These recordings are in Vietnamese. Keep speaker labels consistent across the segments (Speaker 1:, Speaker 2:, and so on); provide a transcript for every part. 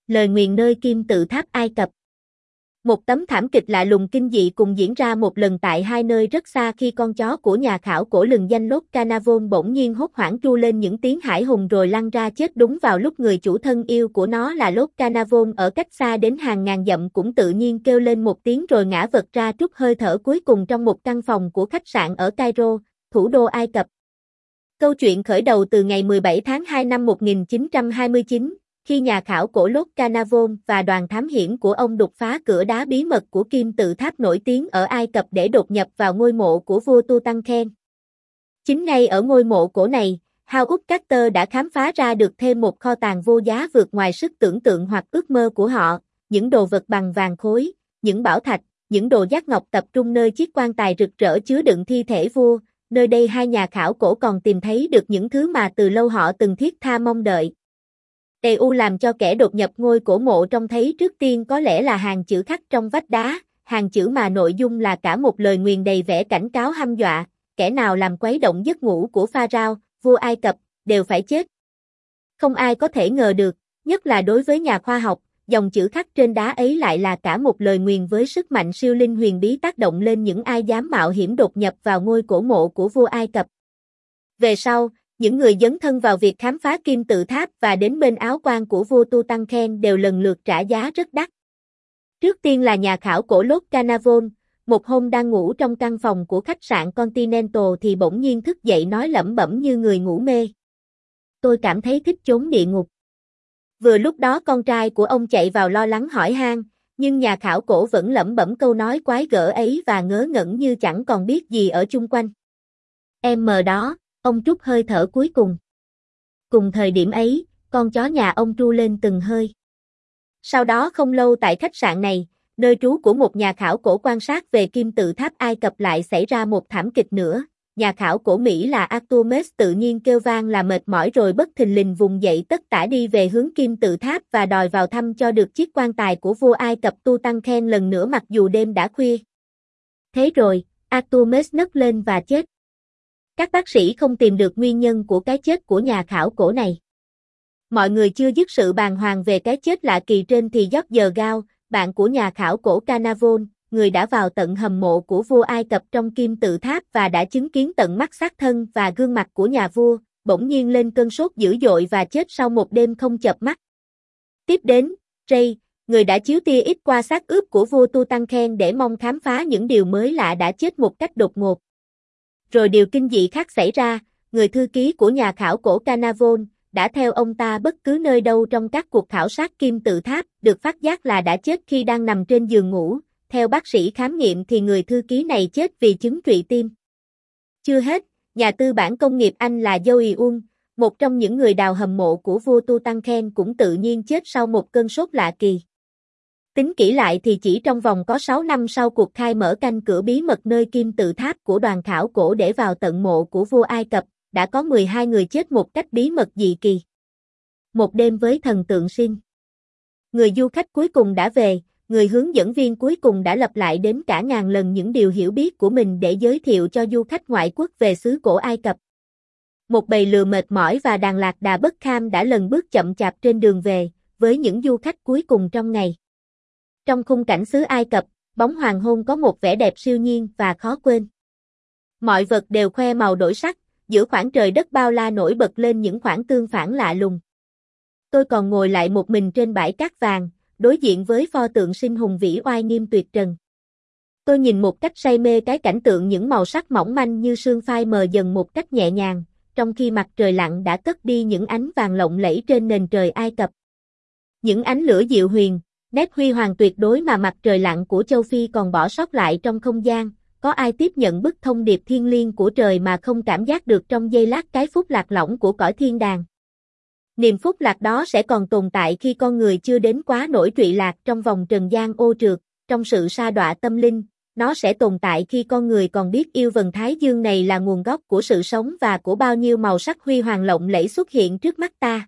Speaker 1: Lời nguyền nơi kim tự tháp Ai Cập. Một tấm thảm kịch lạ lùng kinh dị cùng diễn ra một lần tại hai nơi rất xa khi con chó của nhà khảo cổ lừng danh Lốt Carnarvon bỗng nhiên hốt hoảng tru lên những tiếng hải hùng rồi lăn ra chết đúng vào lúc người chủ thân yêu của nó là Lốt Carnarvon ở cách xa đến hàng ngàn dặm cũng tự nhiên kêu lên một tiếng rồi ngã vật ra trút hơi thở cuối cùng trong một căn phòng của khách sạn ở Cairo, thủ đô Ai Cập. Câu chuyện khởi đầu từ ngày 17 tháng 2 năm 1929. Khi nhà khảo cổ Lốt Carnarvon và đoàn thám hiểm của ông đục phá cửa đá bí mật của kim tự tháp nổi tiếng ở Ai Cập để đột nhập vào ngôi mộ của vua Tutankhamen. Chính ngay ở ngôi mộ cổ này, Howard Carter đã khám phá ra được thêm một kho tàng vô giá vượt ngoài sức tưởng tượng hoặc ước mơ của họ, những đồ vật bằng vàng khối, những bảo thạch, những đồ giác ngọc tập trung nơi chiếc quan tài rực rỡ chứa đựng thi thể vua. Nơi đây hai nhà khảo cổ còn tìm thấy được những thứ mà từ lâu họ từng thiết tha mong đợi. EU làm cho kẻ đột nhập ngôi cổ mộ trông thấy trước tiên có lẽ là hàng chữ khắc trong vách đá, hàng chữ mà nội dung là cả một lời nguyền đầy vẻ cảnh cáo hăm dọa, kẻ nào làm quấy động giấc ngủ của Pharaoh, vua Ai Cập, đều phải chết. Không ai có thể ngờ được, nhất là đối với nhà khoa học, dòng chữ khắc trên đá ấy lại là cả một lời nguyền với sức mạnh siêu linh huyền bí tác động lên những ai dám mạo hiểm đột nhập vào ngôi cổ mộ của vua Ai Cập. Về sau, những người dấn thân vào việc khám phá kim tự tháp và đến bên áo quan của vua Tutankhamen đều lần lượt trả giá rất đắt. Trước tiên là nhà khảo cổ Lốt Carnarvon, một hôm đang ngủ trong căn phòng của khách sạn Continental thì bỗng nhiên thức dậy nói lẩm bẩm như người ngủ mê. Tôi cảm thấy thích chốn địa ngục. Vừa lúc đó con trai của ông chạy vào lo lắng hỏi han, nhưng nhà khảo cổ vẫn lẩm bẩm câu nói quái gở ấy và ngớ ngẩn như chẳng còn biết gì ở chung quanh. Em mờ đó. Ông trút hơi thở cuối cùng. Cùng thời điểm ấy, con chó nhà ông tru lên từng hơi. Sau đó không lâu tại khách sạn này, nơi trú của một nhà khảo cổ quan sát về kim tự tháp Ai Cập lại xảy ra một thảm kịch nữa. Nhà khảo cổ Mỹ là Artemis tự nhiên kêu vang là mệt mỏi rồi bất thình lình vùng dậy tất tả đi về hướng kim tự tháp và đòi vào thăm cho được chiếc quan tài của vua Ai Cập Tutankhamen lần nữa mặc dù đêm đã khuya. Thế rồi, Artemis nấc lên và chết. Các bác sĩ không tìm được nguyên nhân của cái chết của nhà khảo cổ này. Mọi người chưa dứt sự bàng hoàng về cái chết lạ kỳ trên thì George Gao, bạn của nhà khảo cổ Carnarvon, người đã vào tận hầm mộ của vua Ai Cập trong kim tự tháp và đã chứng kiến tận mắt xác thân và gương mặt của nhà vua, bỗng nhiên lên cơn sốt dữ dội và chết sau một đêm không chợp mắt. Tiếp đến, Ray, người đã chiếu tia X qua xác ướp của vua Tutankhamen để mong khám phá những điều mới lạ đã chết một cách đột ngột. Rồi điều kinh dị khác xảy ra, người thư ký của nhà khảo cổ Carnarvon đã theo ông ta bất cứ nơi đâu trong các cuộc khảo sát kim tự tháp, được phát giác là đã chết khi đang nằm trên giường ngủ. Theo bác sĩ khám nghiệm thì người thư ký này chết vì chứng trụy tim. Chưa hết, nhà tư bản công nghiệp Anh là Joey Ung, một trong những người đào hầm mộ của vua Tutankhamen cũng tự nhiên chết sau một cơn sốt lạ kỳ. Tính kỹ lại thì chỉ trong vòng có 6 năm sau cuộc khai mở canh cửa bí mật nơi kim tự tháp của đoàn khảo cổ để vào tận mộ của vua Ai Cập, đã có 12 người chết một cách bí mật dị kỳ. Một đêm với thần tượng Sin. Người du khách cuối cùng đã về, người hướng dẫn viên cuối cùng đã lặp lại đến cả ngàn lần những điều hiểu biết của mình để giới thiệu cho du khách ngoại quốc về xứ cổ Ai Cập. Một bầy lừa mệt mỏi và đàn lạc đà bất kham đã lần bước chậm chạp trên đường về, với những du khách cuối cùng trong ngày. Trong khung cảnh xứ Ai Cập, bóng hoàng hôn có một vẻ đẹp siêu nhiên và khó quên. Mọi vật đều khoe màu đổi sắc, giữa khoảng trời đất bao la nổi bật lên những khoảng tương phản lạ lùng. Tôi còn ngồi lại một mình trên bãi cát vàng, đối diện với pho tượng Sin hùng vĩ oai nghiêm tuyệt trần. Tôi nhìn một cách say mê cái cảnh tượng những màu sắc mỏng manh như sương phai mờ dần một cách nhẹ nhàng, trong khi mặt trời lặn đã cất đi những ánh vàng lộng lẫy trên nền trời Ai Cập. Những ánh lửa dịu huyền, nét huy hoàng tuyệt đối mà mặt trời lặn của châu Phi còn bỏ sót lại trong không gian, có ai tiếp nhận bức thông điệp thiêng liêng của trời mà không cảm giác được trong giây lát cái phúc lạc lõng của cõi thiên đàng. Niềm phúc lạc đó sẽ còn tồn tại khi con người chưa đến quá nỗi trụy lạc trong vòng trần gian ô trượt, trong sự sa đọa tâm linh, nó sẽ tồn tại khi con người còn biết yêu vầng thái dương này là nguồn gốc của sự sống và của bao nhiêu màu sắc huy hoàng lộng lẫy xuất hiện trước mắt ta.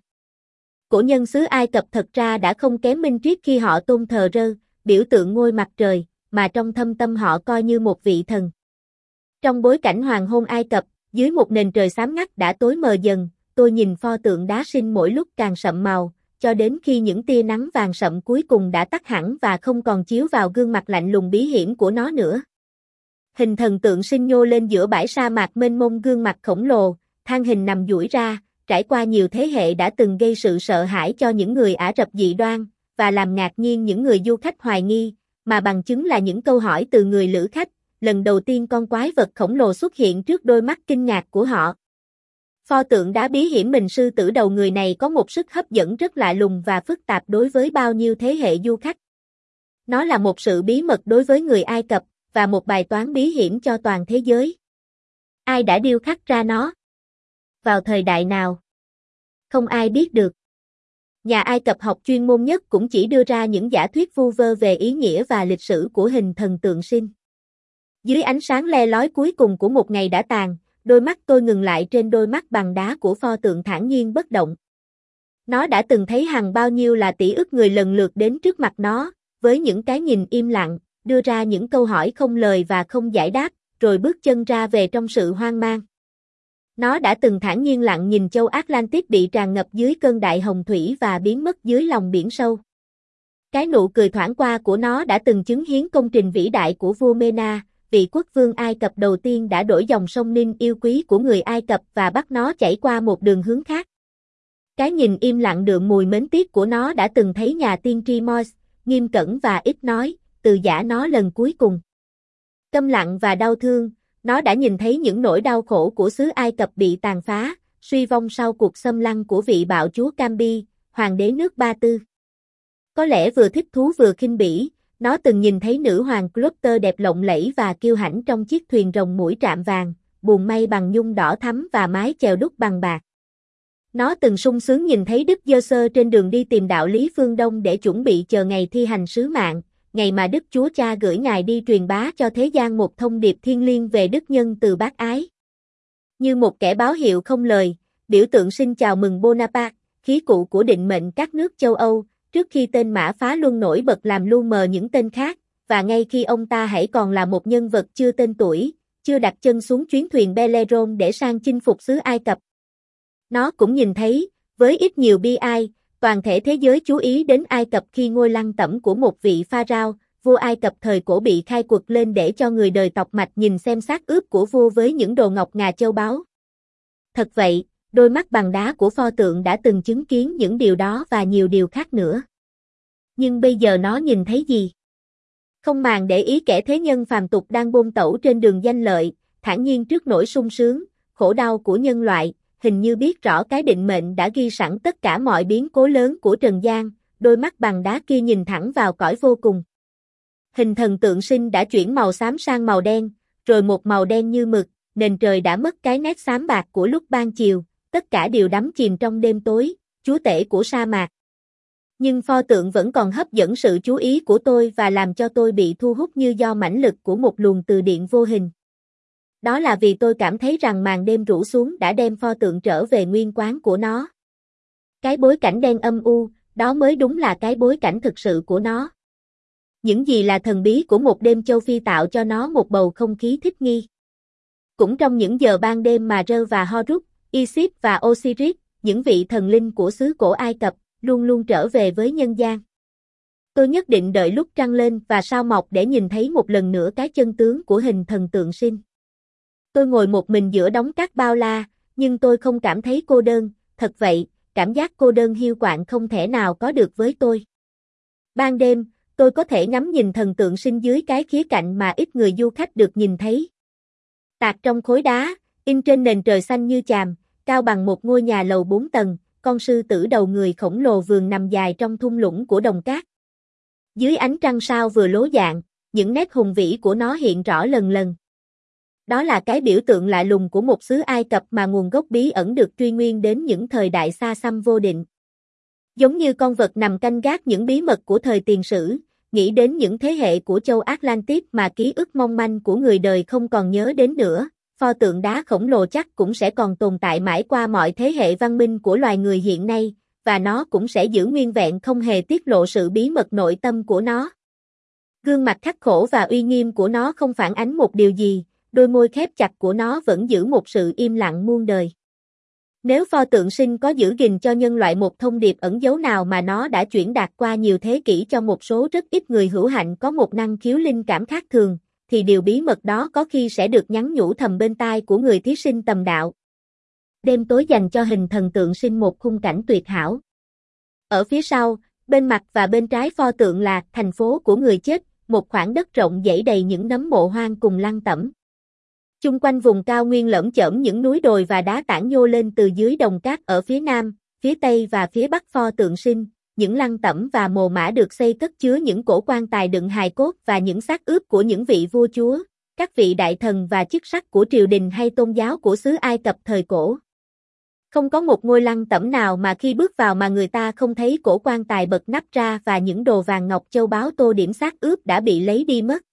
Speaker 1: Cổ nhân xứ Ai Cập thật ra đã không kém minh triết khi họ tôn thờ Rơ, biểu tượng ngôi mặt trời, mà trong thâm tâm họ coi như một vị thần. Trong bối cảnh hoàng hôn Ai Cập, dưới một nền trời xám ngắt đã tối mờ dần, tôi nhìn pho tượng đá Sin mỗi lúc càng sậm màu, cho đến khi những tia nắng vàng sậm cuối cùng đã tắt hẳn và không còn chiếu vào gương mặt lạnh lùng bí hiểm của nó nữa. Hình thần tượng sinh nhô lên giữa bãi sa mạc mênh mông, gương mặt khổng lồ, than hình nằm duỗi ra, trải qua nhiều thế hệ đã từng gây sự sợ hãi cho những người Ả Rập dị đoan, và làm ngạc nhiên những người du khách hoài nghi, mà bằng chứng là những câu hỏi từ người lữ khách. Lần đầu tiên con quái vật khổng lồ xuất hiện trước đôi mắt kinh ngạc của họ. Pho tượng đá bí hiểm mình sư tử đầu người này có một sức hấp dẫn rất lạ lùng và phức tạp đối với bao nhiêu thế hệ du khách. Nó là một sự bí mật đối với người Ai Cập, và một bài toán bí hiểm cho toàn thế giới. Ai đã điêu khắc ra nó? Vào thời đại nào? Không ai biết được. Nhà Ai Cập học chuyên môn nhất cũng chỉ đưa ra những giả thuyết vu vơ về ý nghĩa và lịch sử của hình thần tượng sinh. Dưới ánh sáng le lói cuối cùng của một ngày đã tàn, đôi mắt tôi ngừng lại trên đôi mắt bằng đá của pho tượng thản nhiên bất động. Nó đã từng thấy hàng bao nhiêu là tỷ ức người lần lượt đến trước mặt nó, với những cái nhìn im lặng, đưa ra những câu hỏi không lời và không giải đáp, rồi bước chân ra về trong sự hoang mang. Nó đã từng thản nhiên lặng nhìn châu Atlantis bị tràn ngập dưới cơn đại hồng thủy và biến mất dưới lòng biển sâu. Cái nụ cười thoảng qua của nó đã từng chứng hiến công trình vĩ đại của vua Mena, vị quốc vương Ai Cập đầu tiên đã đổi dòng sông Nin yêu quý của người Ai Cập và bắt nó chảy qua một đường hướng khác. Cái nhìn im lặng đượm mùi mến tiếc của nó đã từng thấy nhà tiên tri Moses, nghiêm cẩn và ít nói, từ giã nó lần cuối cùng. Câm lặng và đau thương, nó đã nhìn thấy những nỗi đau khổ của xứ Ai Cập bị tàn phá, suy vong sau cuộc xâm lăng của vị bạo chúa Camby, hoàng đế nước Ba Tư. Có lẽ vừa thích thú vừa khinh bỉ, nó từng nhìn thấy nữ hoàng Cleopatra đẹp lộng lẫy và kiêu hãnh trong chiếc thuyền rồng mũi trạm vàng, buồm mây bằng nhung đỏ thắm và mái chèo đúc bằng bạc. Nó từng sung sướng nhìn thấy Đức Giê-xơ trên đường đi tìm đạo lý phương Đông để chuẩn bị chờ ngày thi hành sứ mạng, ngày mà Đức Chúa Cha gửi Ngài đi truyền bá cho thế gian một thông điệp thiêng liêng về đức nhân từ bác ái. Như một kẻ báo hiệu không lời, biểu tượng sinh chào mừng Bonaparte, khí cụ của định mệnh các nước châu Âu, trước khi tên Mã Phá Luân nổi bật làm lu mờ những tên khác, và ngay khi ông ta hãy còn là một nhân vật chưa tên tuổi, chưa đặt chân xuống chuyến thuyền Bellerophon để sang chinh phục xứ Ai Cập. Nó cũng nhìn thấy, với ít nhiều bi ai, toàn thể thế giới chú ý đến Ai Cập khi ngôi lăng tẩm của một vị pharaoh, vua Ai Cập thời cổ bị khai quật lên để cho người đời tộc mạch nhìn xem xác ướp của vua với những đồ ngọc ngà châu báu. Thật vậy, đôi mắt bằng đá của pho tượng đã từng chứng kiến những điều đó và nhiều điều khác nữa. Nhưng bây giờ nó nhìn thấy gì? Không màng để ý kẻ thế nhân phàm tục đang bôn tẩu trên đường danh lợi, thản nhiên trước nỗi sung sướng, khổ đau của nhân loại, hình như biết rõ cái định mệnh đã ghi sẵn tất cả mọi biến cố lớn của trần gian, đôi mắt bằng đá kia nhìn thẳng vào cõi vô cùng. Hình thần tượng sinh đã chuyển màu xám sang màu đen, rồi một màu đen như mực, nền trời đã mất cái nét xám bạc của lúc ban chiều, tất cả đều đắm chìm trong đêm tối, chúa tể của sa mạc. Nhưng pho tượng vẫn còn hấp dẫn sự chú ý của tôi và làm cho tôi bị thu hút như do mãnh lực của một luồng từ điện vô hình. Đó là vì tôi cảm thấy rằng màn đêm rủ xuống đã đem pho tượng trở về nguyên quán của nó. Cái bối cảnh đen âm u, đó mới đúng là cái bối cảnh thực sự của nó. Những gì là thần bí của một đêm châu Phi tạo cho nó một bầu không khí thích nghi. Cũng trong những giờ ban đêm mà Rơ và Horus, Isis và Osiris, những vị thần linh của xứ cổ Ai Cập, luôn luôn trở về với nhân gian. Tôi nhất định đợi lúc trăng lên và sao mọc để nhìn thấy một lần nữa cái chân tướng của hình thần tượng sinh. Tôi ngồi một mình giữa đống cát bao la, nhưng tôi không cảm thấy cô đơn, thật vậy, cảm giác cô đơn hiu quạnh không thể nào có được với tôi. Ban đêm, tôi có thể ngắm nhìn thần tượng sinh dưới cái khía cạnh mà ít người du khách được nhìn thấy. Tạc trong khối đá, in trên nền trời xanh như chàm, cao bằng một ngôi nhà lầu 4 tầng, con sư tử đầu người khổng lồ vườn nằm dài trong thung lũng của đồng cát. Dưới ánh trăng sao vừa lố dạng, những nét hùng vĩ của nó hiện rõ lần lần. Đó là cái biểu tượng lạ lùng của một xứ Ai Cập mà nguồn gốc bí ẩn được truy nguyên đến những thời đại xa xăm vô định. Giống như con vật nằm canh gác những bí mật của thời tiền sử, nghĩ đến những thế hệ của châu Atlantis mà ký ức mong manh của người đời không còn nhớ đến nữa, pho tượng đá khổng lồ chắc cũng sẽ còn tồn tại mãi qua mọi thế hệ văn minh của loài người hiện nay, và nó cũng sẽ giữ nguyên vẹn không hề tiết lộ sự bí mật nội tâm của nó. Gương mặt khắc khổ và uy nghiêm của nó không phản ánh một điều gì, đôi môi khép chặt của nó vẫn giữ một sự im lặng muôn đời. Nếu pho tượng sinh có giữ gìn cho nhân loại một thông điệp ẩn dấu nào mà nó đã chuyển đạt qua nhiều thế kỷ cho một số rất ít người hữu hạnh có một năng khiếu linh cảm khác thường, thì điều bí mật đó có khi sẽ được nhắn nhủ thầm bên tai của người thí sinh tầm đạo. Đêm tối dành cho hình thần tượng sinh một khung cảnh tuyệt hảo. Ở phía sau, bên mặt và bên trái pho tượng là thành phố của người chết, một khoảng đất rộng dãy đầy những nấm mộ hoang cùng lăng tẩm. Chung quanh vùng cao nguyên lởm chởm những núi đồi và đá tảng nhô lên từ dưới đồng cát ở phía nam, phía tây và phía bắc pho tượng sinh, những lăng tẩm và mồ mả được xây cất chứa những cổ quan tài đựng hài cốt và những xác ướp của những vị vua chúa, các vị đại thần và chức sắc của triều đình hay tôn giáo của xứ Ai Cập thời cổ. Không có một ngôi lăng tẩm nào mà khi bước vào mà người ta không thấy cổ quan tài bật nắp ra và những đồ vàng ngọc châu báu tô điểm xác ướp đã bị lấy đi mất.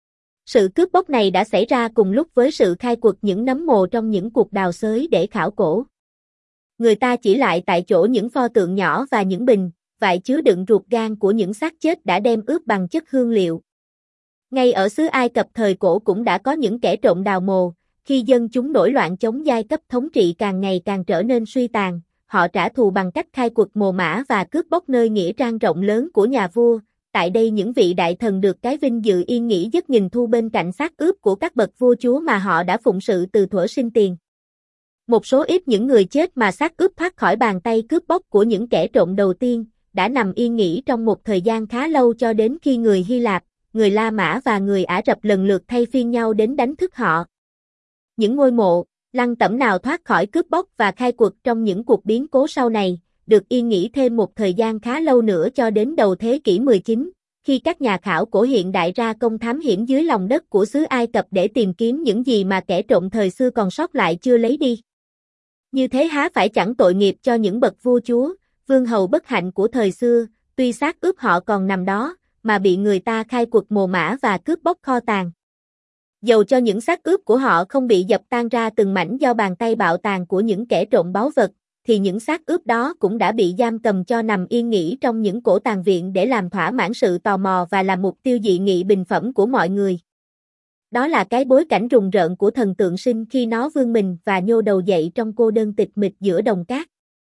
Speaker 1: Sự cướp bóc này đã xảy ra cùng lúc với sự khai quật những nấm mồ trong những cuộc đào xới để khảo cổ. Người ta chỉ lại tại chỗ những pho tượng nhỏ và những bình, vại chứa đựng ruột gan của những xác chết đã đem ướp bằng chất hương liệu. Ngay ở xứ Ai Cập thời cổ cũng đã có những kẻ trộm đào mồ, khi dân chúng nổi loạn chống giai cấp thống trị càng ngày càng trở nên suy tàn, họ trả thù bằng cách khai quật mồ mả và cướp bóc nơi nghĩa trang rộng lớn của nhà vua. Tại đây những vị đại thần được cái vinh dự yên nghỉ giấc nghìn thu bên cạnh xác ướp của các bậc vua chúa mà họ đã phụng sự từ thuở sinh tiền. Một số ít những người chết mà xác ướp thoát khỏi bàn tay cướp bóc của những kẻ trộm đầu tiên, đã nằm yên nghỉ trong một thời gian khá lâu cho đến khi người Hy Lạp, người La Mã và người Ả Rập lần lượt thay phiên nhau đến đánh thức họ. Những ngôi mộ, lăng tẩm nào thoát khỏi cướp bóc và khai quật trong những cuộc biến cố sau này, được yên nghỉ thêm một thời gian khá lâu nữa cho đến đầu thế kỷ 19, khi các nhà khảo cổ hiện đại ra công thám hiểm dưới lòng đất của xứ Ai Cập để tìm kiếm những gì mà kẻ trộm thời xưa còn sót lại chưa lấy đi. Như thế há phải chẳng tội nghiệp cho những bậc vua chúa, vương hầu bất hạnh của thời xưa, tuy xác ướp họ còn nằm đó, mà bị người ta khai quật mồ mả và cướp bóc kho tàng. Dầu cho những xác ướp của họ không bị dập tan ra từng mảnh do bàn tay bạo tàn của những kẻ trộm báu vật, thì những xác ướp đó cũng đã bị giam cầm cho nằm yên nghỉ trong những cổ tàng viện để làm thỏa mãn sự tò mò và là mục tiêu dị nghị bình phẩm của mọi người. Đó là cái bối cảnh rùng rợn của thần tượng sinh khi nó vươn mình và nhô đầu dậy trong cô đơn tịch mịch giữa đồng cát.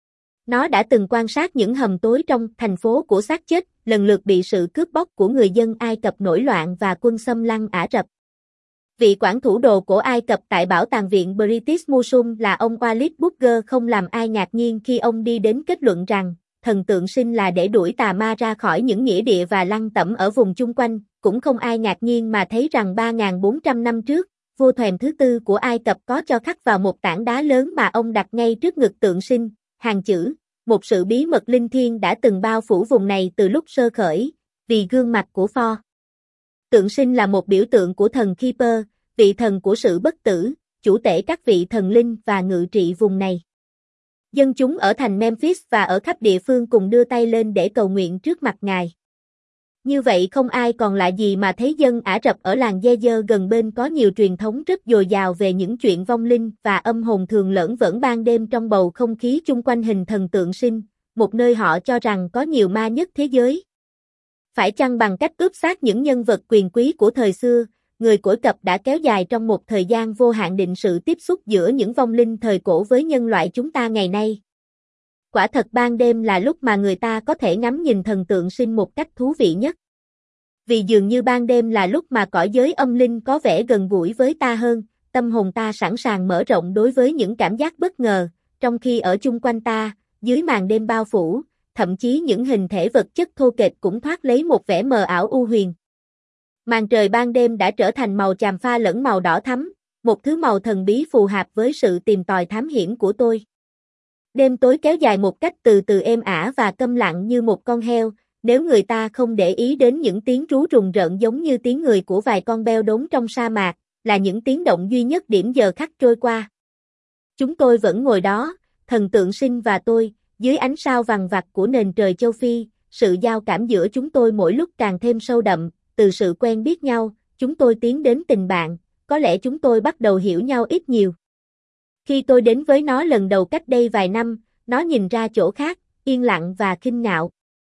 Speaker 1: Nó đã từng quan sát những hầm tối trong thành phố của xác chết, lần lượt bị sự cướp bóc của người dân Ai Cập nổi loạn và quân xâm lăng Ả Rập. Vị quản thủ đồ của Ai Cập tại bảo tàng viện British Museum là ông Walid Bugger không làm ai ngạc nhiên khi ông đi đến kết luận rằng, thần tượng sinh là để đuổi tà ma ra khỏi những nghĩa địa và lăng tẩm ở vùng chung quanh, cũng không ai ngạc nhiên mà thấy rằng 3.400 năm trước, vua Thoèm thứ tư của Ai Cập có cho khắc vào một tảng đá lớn mà ông đặt ngay trước ngực tượng sinh, hàng chữ, một sự bí mật linh thiêng đã từng bao phủ vùng này từ lúc sơ khởi, vì gương mặt của pho tượng sinh là một biểu tượng của thần Keeper, vị thần của sự bất tử, chủ tể các vị thần linh và ngự trị vùng này. Dân chúng ở thành Memphis và ở khắp địa phương cùng đưa tay lên để cầu nguyện trước mặt Ngài. Như vậy không ai còn lạ gì mà thấy dân Ả Rập ở làng Yezer gần bên có nhiều truyền thống rất dồi dào về những chuyện vong linh và âm hồn thường lởn vởn ban đêm trong bầu không khí chung quanh hình thần tượng sinh, một nơi họ cho rằng có nhiều ma nhất thế giới. Phải chăng bằng cách ướp xác những nhân vật quyền quý của thời xưa, người cổ Cập đã kéo dài trong một thời gian vô hạn định sự tiếp xúc giữa những vong linh thời cổ với nhân loại chúng ta ngày nay. Quả thật ban đêm là lúc mà người ta có thể ngắm nhìn thần tượng sinh một cách thú vị nhất. Vì dường như ban đêm là lúc mà cõi giới âm linh có vẻ gần gũi với ta hơn, tâm hồn ta sẵn sàng mở rộng đối với những cảm giác bất ngờ, trong khi ở chung quanh ta, dưới màn đêm bao phủ, thậm chí những hình thể vật chất thô kệch cũng thoát lấy một vẻ mờ ảo u huyền. Màn trời ban đêm đã trở thành màu chàm pha lẫn màu đỏ thắm, một thứ màu thần bí phù hợp với sự tìm tòi thám hiểm của tôi. Đêm tối kéo dài một cách từ từ êm ả và câm lặng như một con heo, nếu người ta không để ý đến những tiếng rú rùng rợn giống như tiếng người của vài con beo đốn trong sa mạc, là những tiếng động duy nhất điểm giờ khắc trôi qua. Chúng tôi vẫn ngồi đó, thần tượng sinh và tôi, dưới ánh sao vằng vặc của nền trời châu Phi, sự giao cảm giữa chúng tôi mỗi lúc càng thêm sâu đậm, từ sự quen biết nhau, chúng tôi tiến đến tình bạn, có lẽ chúng tôi bắt đầu hiểu nhau ít nhiều. Khi tôi đến với nó lần đầu cách đây vài năm, nó nhìn ra chỗ khác, yên lặng và khinh ngạo.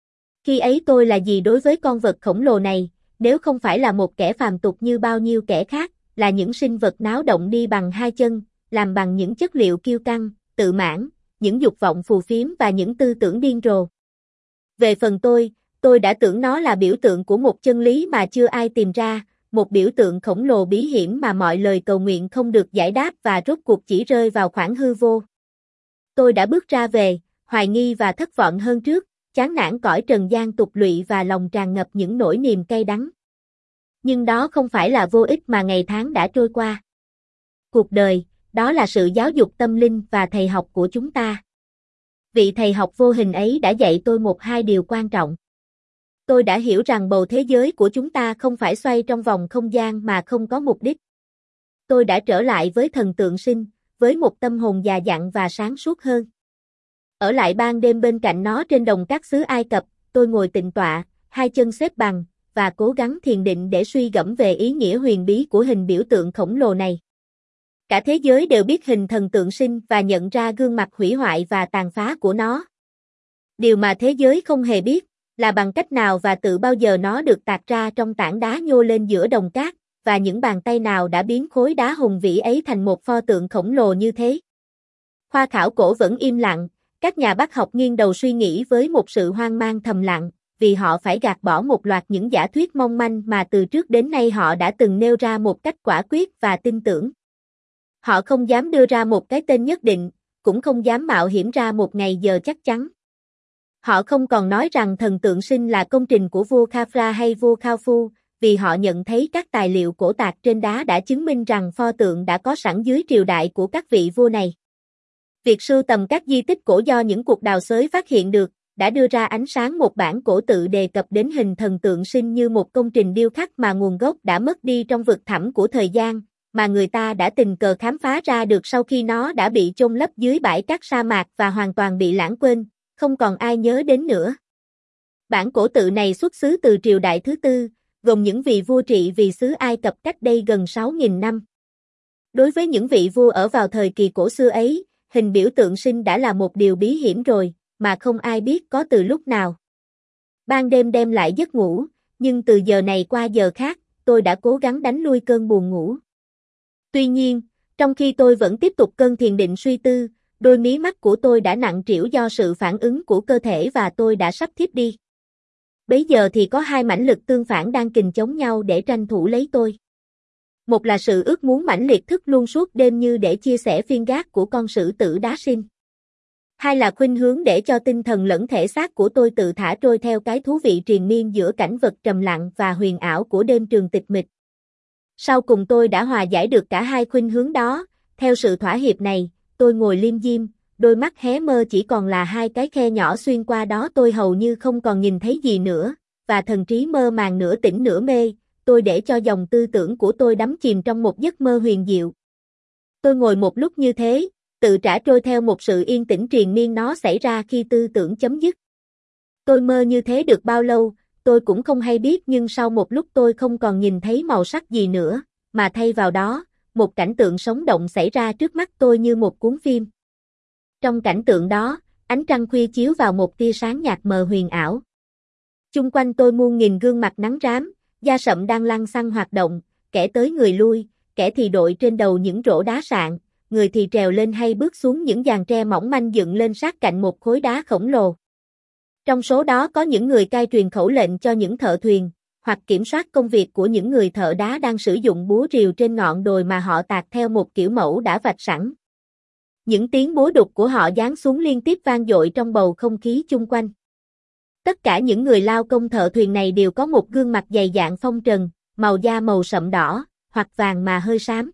Speaker 1: Khi ấy tôi là gì đối với con vật khổng lồ này, nếu không phải là một kẻ phàm tục như bao nhiêu kẻ khác, là những sinh vật náo động đi bằng hai chân, làm bằng những chất liệu kiêu căng, tự mãn, những dục vọng phù phiếm và những tư tưởng điên rồ. Về phần tôi đã tưởng nó là biểu tượng của một chân lý mà chưa ai tìm ra, một biểu tượng khổng lồ bí hiểm mà mọi lời cầu nguyện không được giải đáp và rốt cuộc chỉ rơi vào khoảng hư vô. Tôi đã bước ra về, hoài nghi và thất vọng hơn trước, chán nản cõi trần gian tục lụy và lòng tràn ngập những nỗi niềm cay đắng. Nhưng đó không phải là vô ích mà ngày tháng đã trôi qua. Cuộc đời, đó là sự giáo dục tâm linh và thầy học của chúng ta. Vị thầy học vô hình ấy đã dạy tôi một hai điều quan trọng. Tôi đã hiểu rằng bầu thế giới của chúng ta không phải xoay trong vòng không gian mà không có mục đích. Tôi đã trở lại với thần tượng sinh, với một tâm hồn già dặn và sáng suốt hơn. Ở lại ban đêm bên cạnh nó trên đồng cát xứ Ai Cập, tôi ngồi tịnh tọa, hai chân xếp bằng, và cố gắng thiền định để suy gẫm về ý nghĩa huyền bí của hình biểu tượng khổng lồ này. Cả thế giới đều biết hình thần tượng sinh và nhận ra gương mặt hủy hoại và tàn phá của nó. Điều mà thế giới không hề biết, là bằng cách nào và tự bao giờ nó được tạc ra trong tảng đá nhô lên giữa đồng cát, và những bàn tay nào đã biến khối đá hùng vĩ ấy thành một pho tượng khổng lồ như thế. Khoa khảo cổ vẫn im lặng, các nhà bác học nghiêng đầu suy nghĩ với một sự hoang mang thầm lặng, vì họ phải gạt bỏ một loạt những giả thuyết mong manh mà từ trước đến nay họ đã từng nêu ra một cách quả quyết và tin tưởng. Họ không dám đưa ra một cái tên nhất định, cũng không dám mạo hiểm ra một ngày giờ chắc chắn. Họ không còn nói rằng thần tượng sinh là công trình của vua Khafra hay vua Khufu, vì họ nhận thấy các tài liệu cổ tạc trên đá đã chứng minh rằng pho tượng đã có sẵn dưới triều đại của các vị vua này. Việc sưu tầm các di tích cổ do những cuộc đào xới phát hiện được, đã đưa ra ánh sáng một bản cổ tự đề cập đến hình thần tượng sinh như một công trình điêu khắc mà nguồn gốc đã mất đi trong vực thẳm của thời gian, mà người ta đã tình cờ khám phá ra được sau khi nó đã bị chôn lấp dưới bãi cát sa mạc và hoàn toàn bị lãng quên, không còn ai nhớ đến nữa. Bản cổ tự này xuất xứ từ triều đại thứ tư, gồm những vị vua trị vì xứ Ai Cập cách đây gần 6.000 năm. Đối với những vị vua ở vào thời kỳ cổ xưa ấy, hình biểu tượng sinh đã là một điều bí hiểm rồi, mà không ai biết có từ lúc nào. Ban đêm đem lại giấc ngủ, nhưng từ giờ này qua giờ khác, tôi đã cố gắng đánh lui cơn buồn ngủ. Tuy nhiên, trong khi tôi vẫn tiếp tục cơn thiền định suy tư, đôi mí mắt của tôi đã nặng trĩu do sự phản ứng của cơ thể và tôi đã sắp thiếp đi. Bấy giờ thì có hai mãnh lực tương phản đang kình chống nhau để tranh thủ lấy tôi. Một là sự ước muốn mãnh liệt thức luôn suốt đêm như để chia sẻ phiên gác của con sử tử đá sinh. Hai là khuynh hướng để cho tinh thần lẫn thể xác của tôi tự thả trôi theo cái thú vị triền miên giữa cảnh vật trầm lặng và huyền ảo của đêm trường tịch mịch. Sau cùng tôi đã hòa giải được cả hai khuynh hướng đó, theo sự thỏa hiệp này, tôi ngồi liêm diêm, đôi mắt hé mơ chỉ còn là hai cái khe nhỏ xuyên qua đó tôi hầu như không còn nhìn thấy gì nữa, và thần trí mơ màng nửa tỉnh nửa mê, tôi để cho dòng tư tưởng của tôi đắm chìm trong một giấc mơ huyền diệu. Tôi ngồi một lúc như thế, tự trả trôi theo một sự yên tĩnh triền miên nó xảy ra khi tư tưởng chấm dứt. Tôi mơ như thế được bao lâu, tôi cũng không hay biết nhưng sau một lúc tôi không còn nhìn thấy màu sắc gì nữa, mà thay vào đó, một cảnh tượng sống động xảy ra trước mắt tôi như một cuốn phim. Trong cảnh tượng đó, ánh trăng khuya chiếu vào một tia sáng nhạt mờ huyền ảo. Chung quanh tôi muôn nghìn gương mặt nắng rám, da sậm đang lăng xăng hoạt động, kẻ tới người lui, kẻ thì đội trên đầu những rổ đá sạn, người thì trèo lên hay bước xuống những giàn tre mỏng manh dựng lên sát cạnh một khối đá khổng lồ. Trong số đó có những người cai truyền khẩu lệnh cho những thợ thuyền, hoặc kiểm soát công việc của những người thợ đá đang sử dụng búa rìu trên ngọn đồi mà họ tạc theo một kiểu mẫu đã vạch sẵn. Những tiếng búa đục của họ giáng xuống liên tiếp vang dội trong bầu không khí chung quanh. Tất cả những người lao công thợ thuyền này đều có một gương mặt dày dạn phong trần, màu da màu sậm đỏ, hoặc vàng mà hơi xám.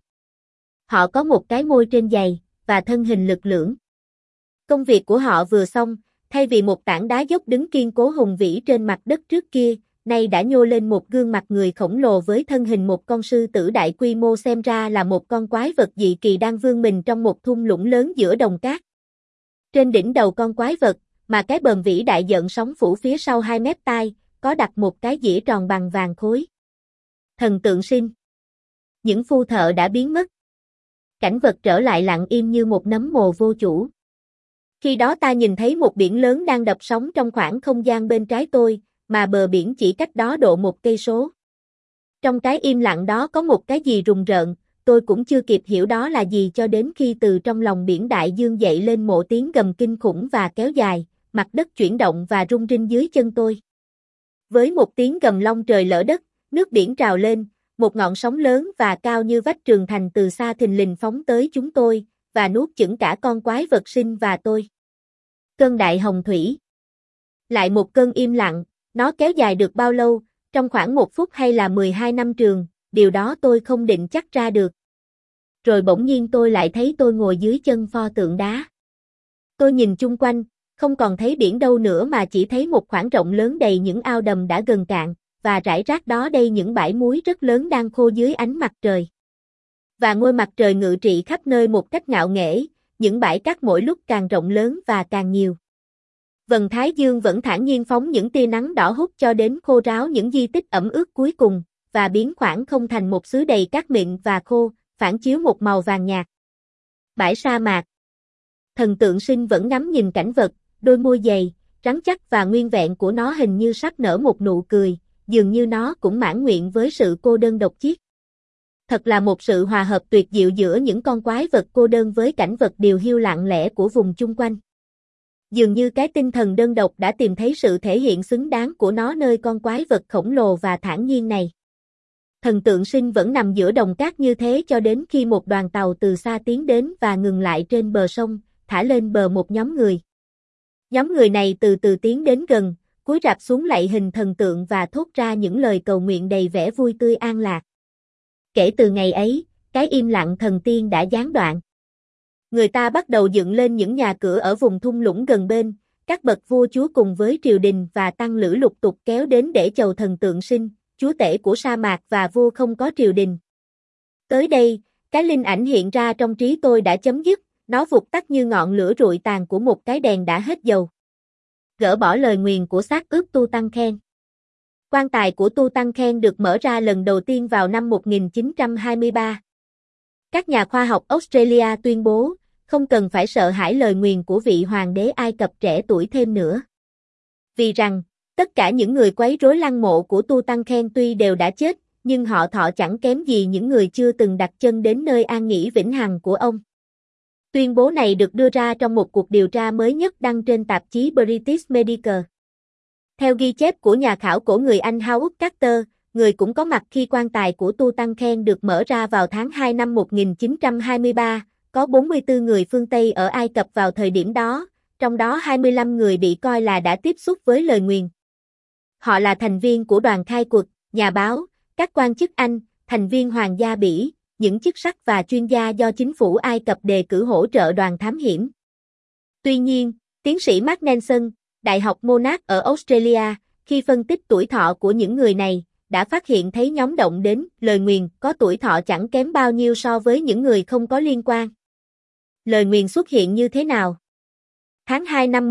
Speaker 1: Họ có một cái môi trên dày, và thân hình lực lưỡng. Công việc của họ vừa xong, thay vì một tảng đá dốc đứng kiên cố hùng vĩ trên mặt đất trước kia, nay đã nhô lên một gương mặt người khổng lồ với thân hình một con sư tử đại quy mô xem ra là một con quái vật dị kỳ đang vươn mình trong một thung lũng lớn giữa đồng cát. Trên đỉnh đầu con quái vật, mà cái bờm vĩ đại giận sóng phủ phía sau 2 mép tai, có đặt một cái dĩa tròn bằng vàng khối. Thần tượng sinh. Những phu thợ đã biến mất. Cảnh vật trở lại lặng im như một nấm mồ vô chủ. Khi đó ta nhìn thấy một biển lớn đang đập sóng trong khoảng không gian bên trái tôi, mà bờ biển chỉ cách đó độ 1 cây số. Trong cái im lặng đó có một cái gì rùng rợn, tôi cũng chưa kịp hiểu đó là gì cho đến khi từ trong lòng biển đại dương dậy lên một tiếng gầm kinh khủng và kéo dài, mặt đất chuyển động và rung rinh dưới chân tôi. Với một tiếng gầm long trời lỡ đất, nước biển trào lên, một ngọn sóng lớn và cao như vách tường thành từ xa thình lình phóng tới chúng tôi, và nuốt chửng cả con quái vật sinh và tôi. Cơn đại hồng thủy. Lại một cơn im lặng, nó kéo dài được bao lâu, trong khoảng 1 phút hay là 12 năm trường, điều đó tôi không định chắc ra được. Rồi bỗng nhiên tôi lại thấy tôi ngồi dưới chân pho tượng đá. Tôi nhìn chung quanh, không còn thấy biển đâu nữa mà chỉ thấy một khoảng rộng lớn đầy những ao đầm đã gần cạn, và rải rác đó đây những bãi muối rất lớn đang khô dưới ánh mặt trời. Và ngôi mặt trời ngự trị khắp nơi một cách ngạo nghễ, những bãi cát mỗi lúc càng rộng lớn và càng nhiều. Vầng thái dương vẫn thản nhiên phóng những tia nắng đỏ hút cho đến khô ráo những di tích ẩm ướt cuối cùng, và biến khoảng không thành một xứ đầy cát mịn và khô, phản chiếu một màu vàng nhạt. Bãi sa mạc. Thần tượng sinh vẫn ngắm nhìn cảnh vật, đôi môi dày, rắn chắc và nguyên vẹn của nó hình như sắp nở một nụ cười, dường như nó cũng mãn nguyện với sự cô đơn độc chiếc. Thật là một sự hòa hợp tuyệt diệu giữa những con quái vật cô đơn với cảnh vật điều hiu lặng lẽ của vùng chung quanh. Dường như cái tinh thần đơn độc đã tìm thấy sự thể hiện xứng đáng của nó nơi con quái vật khổng lồ và thản nhiên này. Thần tượng sinh vẫn nằm giữa đồng cát như thế cho đến khi một đoàn tàu từ xa tiến đến và ngừng lại trên bờ sông, thả lên bờ một nhóm người. Nhóm người này từ từ tiến đến gần, cúi rạp xuống lạy hình thần tượng và thốt ra những lời cầu nguyện đầy vẻ vui tươi an lạc. Kể từ ngày ấy, cái im lặng thần tiên đã gián đoạn. Người ta bắt đầu dựng lên những nhà cửa ở vùng thung lũng gần bên, các bậc vua chúa cùng với triều đình và tăng lữ lục tục kéo đến để chầu thần tượng sinh, chúa tể của sa mạc và vua không có triều đình. Tới đây, cái linh ảnh hiện ra trong trí tôi đã chấm dứt, nó vụt tắt như ngọn lửa rụi tàn của một cái đèn đã hết dầu. Gỡ bỏ lời nguyền của xác ướp Tutankhamen. Quan tài của Tutankhamen được mở ra lần đầu tiên vào năm 1923. Các nhà khoa học Australia tuyên bố, không cần phải sợ hãi lời nguyền của vị hoàng đế Ai Cập trẻ tuổi thêm nữa. Vì rằng, tất cả những người quấy rối lăng mộ của Tutankhamen tuy đều đã chết, nhưng họ thọ chẳng kém gì những người chưa từng đặt chân đến nơi an nghỉ vĩnh hằng của ông. Tuyên bố này được đưa ra trong một cuộc điều tra mới nhất đăng trên tạp chí British Medical. Theo ghi chép của nhà khảo cổ người Anh Howard Carter, người cũng có mặt khi quan tài của Tutankhamen được mở ra vào tháng 2 năm 1923, có 44 người phương Tây ở Ai Cập vào thời điểm đó, trong đó 25 người bị coi là đã tiếp xúc với lời nguyền. Họ là thành viên của đoàn khai quật, nhà báo, các quan chức Anh, thành viên hoàng gia Bỉ, những chức sắc và chuyên gia do chính phủ Ai Cập đề cử hỗ trợ đoàn thám hiểm. Tuy nhiên, tiến sĩ Mark Nelson, Đại học Monash ở Australia, khi phân tích tuổi thọ của những người này, đã phát hiện thấy nhóm động đến lời nguyền có tuổi thọ chẳng kém bao nhiêu so với những người không có liên quan. Lời nguyền xuất hiện như thế nào? Tháng 2 năm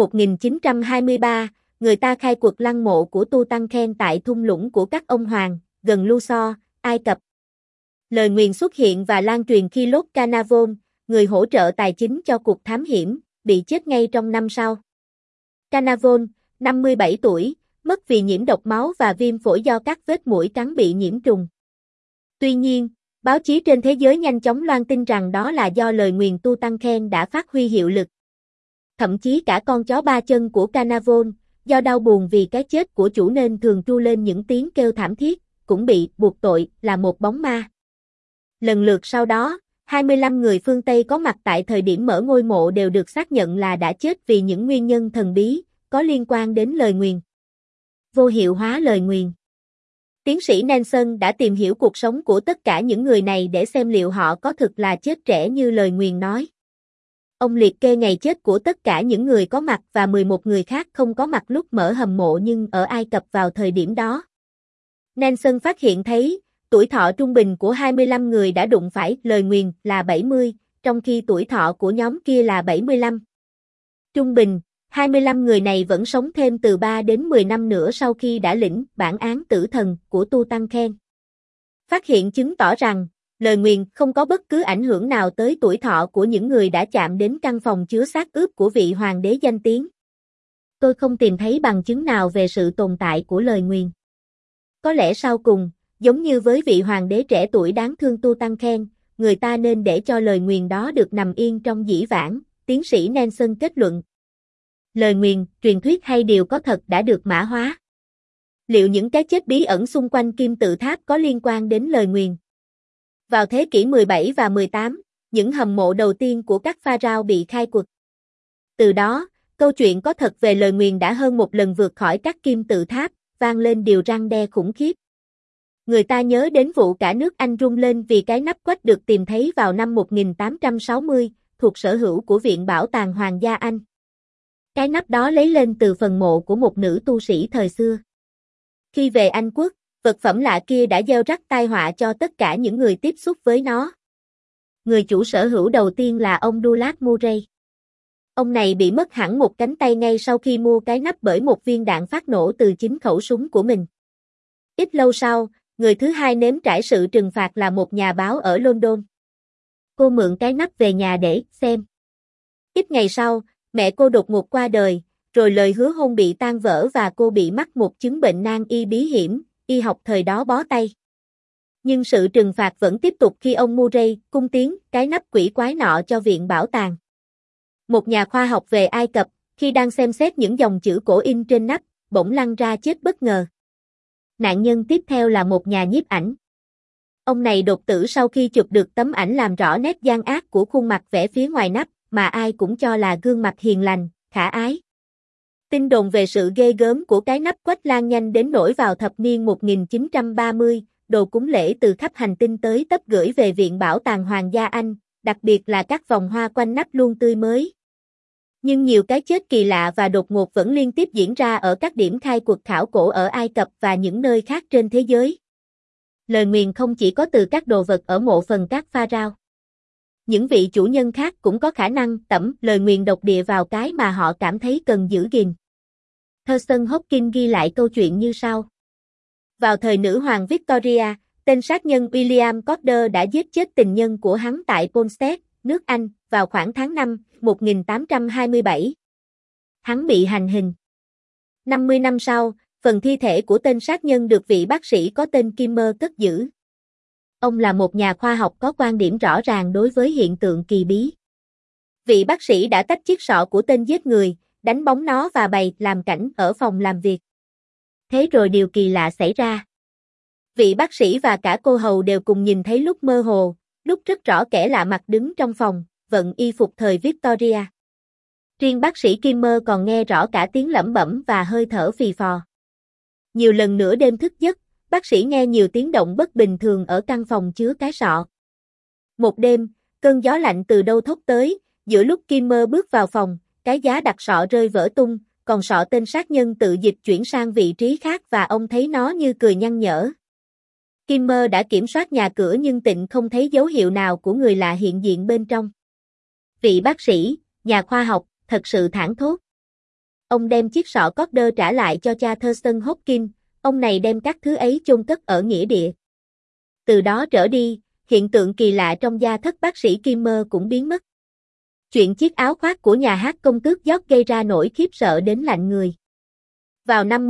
Speaker 1: 1923, người ta khai quật lăng mộ của Tutankhamen tại thung lũng của các ông hoàng, gần Luxor, Ai Cập. Lời nguyền xuất hiện và lan truyền khi Lord Carnarvon, người hỗ trợ tài chính cho cuộc thám hiểm, bị chết ngay trong năm sau. Carnarvon, 57 tuổi, mất vì nhiễm độc máu và viêm phổi do các vết muỗi cắn bị nhiễm trùng. Tuy nhiên, báo chí trên thế giới nhanh chóng loan tin rằng đó là do lời nguyền Tutankhamen đã phát huy hiệu lực. Thậm chí cả con chó ba chân của Carnarvon, do đau buồn vì cái chết của chủ nên thường tru lên những tiếng kêu thảm thiết, cũng bị buộc tội là một bóng ma. Lần lượt sau đó, 25 người phương Tây có mặt tại thời điểm mở ngôi mộ đều được xác nhận là đã chết vì những nguyên nhân thần bí, có liên quan đến lời nguyền. Vô hiệu hóa lời nguyền. Tiến sĩ Nelson đã tìm hiểu cuộc sống của tất cả những người này để xem liệu họ có thực là chết trẻ như lời nguyền nói. Ông liệt kê ngày chết của tất cả những người có mặt và 11 người khác không có mặt lúc mở hầm mộ nhưng ở Ai Cập vào thời điểm đó. Nelson phát hiện thấy, tuổi thọ trung bình của 25 người đã đụng phải lời nguyền là 70, trong khi tuổi thọ của nhóm kia là 75. Trung bình, 25 người này vẫn sống thêm từ 3 đến 10 năm nữa sau khi đã lĩnh bản án tử thần của Tutankhamen. Phát hiện chứng tỏ rằng, lời nguyền không có bất cứ ảnh hưởng nào tới tuổi thọ của những người đã chạm đến căn phòng chứa xác ướp của vị hoàng đế danh tiếng. Tôi không tìm thấy bằng chứng nào về sự tồn tại của lời nguyền. Có lẽ sau cùng, giống như với vị hoàng đế trẻ tuổi đáng thương Tutankhamen, người ta nên để cho lời nguyền đó được nằm yên trong dĩ vãng, tiến sĩ Nelson kết luận. Lời nguyền, truyền thuyết hay điều có thật đã được mã hóa. Liệu những cái chết bí ẩn xung quanh kim tự tháp có liên quan đến lời nguyền? Vào thế kỷ 17 và 18, những hầm mộ đầu tiên của các pharaoh bị khai quật. Từ đó, câu chuyện có thật về lời nguyền đã hơn một lần vượt khỏi các kim tự tháp, vang lên điều răn đe khủng khiếp. Người ta nhớ đến vụ cả nước Anh rung lên vì cái nắp quách được tìm thấy vào năm 1860, thuộc sở hữu của Viện Bảo tàng Hoàng gia Anh. Cái nắp đó lấy lên từ phần mộ của một nữ tu sĩ thời xưa. Khi về Anh quốc, vật phẩm lạ kia đã gieo rắc tai họa cho tất cả những người tiếp xúc với nó. Người chủ sở hữu đầu tiên là ông Douglas Murray. Ông này bị mất hẳn một cánh tay ngay sau khi mua cái nắp bởi một viên đạn phát nổ từ chính khẩu súng của mình. Ít lâu sau, người thứ hai nếm trải sự trừng phạt là một nhà báo ở London. Cô mượn cái nắp về nhà để xem. Ít ngày sau, mẹ cô đột ngột qua đời, rồi lời hứa hôn bị tan vỡ và cô bị mắc một chứng bệnh nan y bí hiểm, y học thời đó bó tay. Nhưng sự trừng phạt vẫn tiếp tục khi ông Murray cung tiến cái nắp quỷ quái nọ cho Viện Bảo tàng. Một nhà khoa học về Ai Cập, khi đang xem xét những dòng chữ cổ in trên nắp, bỗng lăn ra chết bất ngờ. Nạn nhân tiếp theo là một nhà nhiếp ảnh. Ông này đột tử sau khi chụp được tấm ảnh làm rõ nét gian ác của khuôn mặt vẽ phía ngoài nắp, mà ai cũng cho là gương mặt hiền lành, khả ái. Tin đồn về sự ghê gớm của cái nắp quách lan nhanh đến nỗi vào thập niên 1930, đồ cúng lễ từ khắp hành tinh tới tấp gửi về Viện Bảo tàng Hoàng gia Anh, đặc biệt là các vòng hoa quanh nắp luôn tươi mới. Nhưng nhiều cái chết kỳ lạ và đột ngột vẫn liên tiếp diễn ra ở các điểm khai quật khảo cổ ở Ai Cập và những nơi khác trên thế giới. Lời nguyền không chỉ có từ các đồ vật ở mộ phần các pharaoh. Những vị chủ nhân khác cũng có khả năng tẩm lời nguyền độc địa vào cái mà họ cảm thấy cần giữ gìn. Thurston Hopkins ghi lại câu chuyện như sau. Vào thời nữ hoàng Victoria, tên sát nhân William Corder đã giết chết tình nhân của hắn tại Polstead, nước Anh, vào khoảng tháng 5, 1827. Hắn bị hành hình. 50 năm sau, phần thi thể của tên sát nhân được vị bác sĩ có tên Kimmer cất giữ. Ông là một nhà khoa học có quan điểm rõ ràng đối với hiện tượng kỳ bí. Vị bác sĩ đã tách chiếc sọ của tên giết người, đánh bóng nó và bày làm cảnh ở phòng làm việc. Thế rồi điều kỳ lạ xảy ra. Vị bác sĩ và cả cô hầu đều cùng nhìn thấy lúc mơ hồ, lúc rất rõ kẻ lạ mặt đứng trong phòng, vận y phục thời Victoria. Riêng bác sĩ Kimmer còn nghe rõ cả tiếng lẩm bẩm và hơi thở phì phò. Nhiều lần nửa đêm thức giấc, bác sĩ nghe nhiều tiếng động bất bình thường ở căn phòng chứa cái sọ. Một đêm, cơn gió lạnh từ đâu thốc tới, giữa lúc Kimmer bước vào phòng, cái giá đặt sọ rơi vỡ tung, còn sọ tên sát nhân tự dịch chuyển sang vị trí khác và ông thấy nó như cười nhăn nhở. Kimmer đã kiểm soát nhà cửa nhưng tịnh không thấy dấu hiệu nào của người lạ hiện diện bên trong. Vị bác sĩ, nhà khoa học, thật sự thảng thốt. Ông đem chiếc sọ Corder trả lại cho cha Thurston Hopkins, ông này đem các thứ ấy chôn cất ở nghĩa địa. Từ đó trở đi, hiện tượng kỳ lạ trong gia thất bác sĩ Kimmer cũng biến mất. Chuyện chiếc áo khoác của nhà hát công tước York gây ra nỗi khiếp sợ đến lạnh người. Vào năm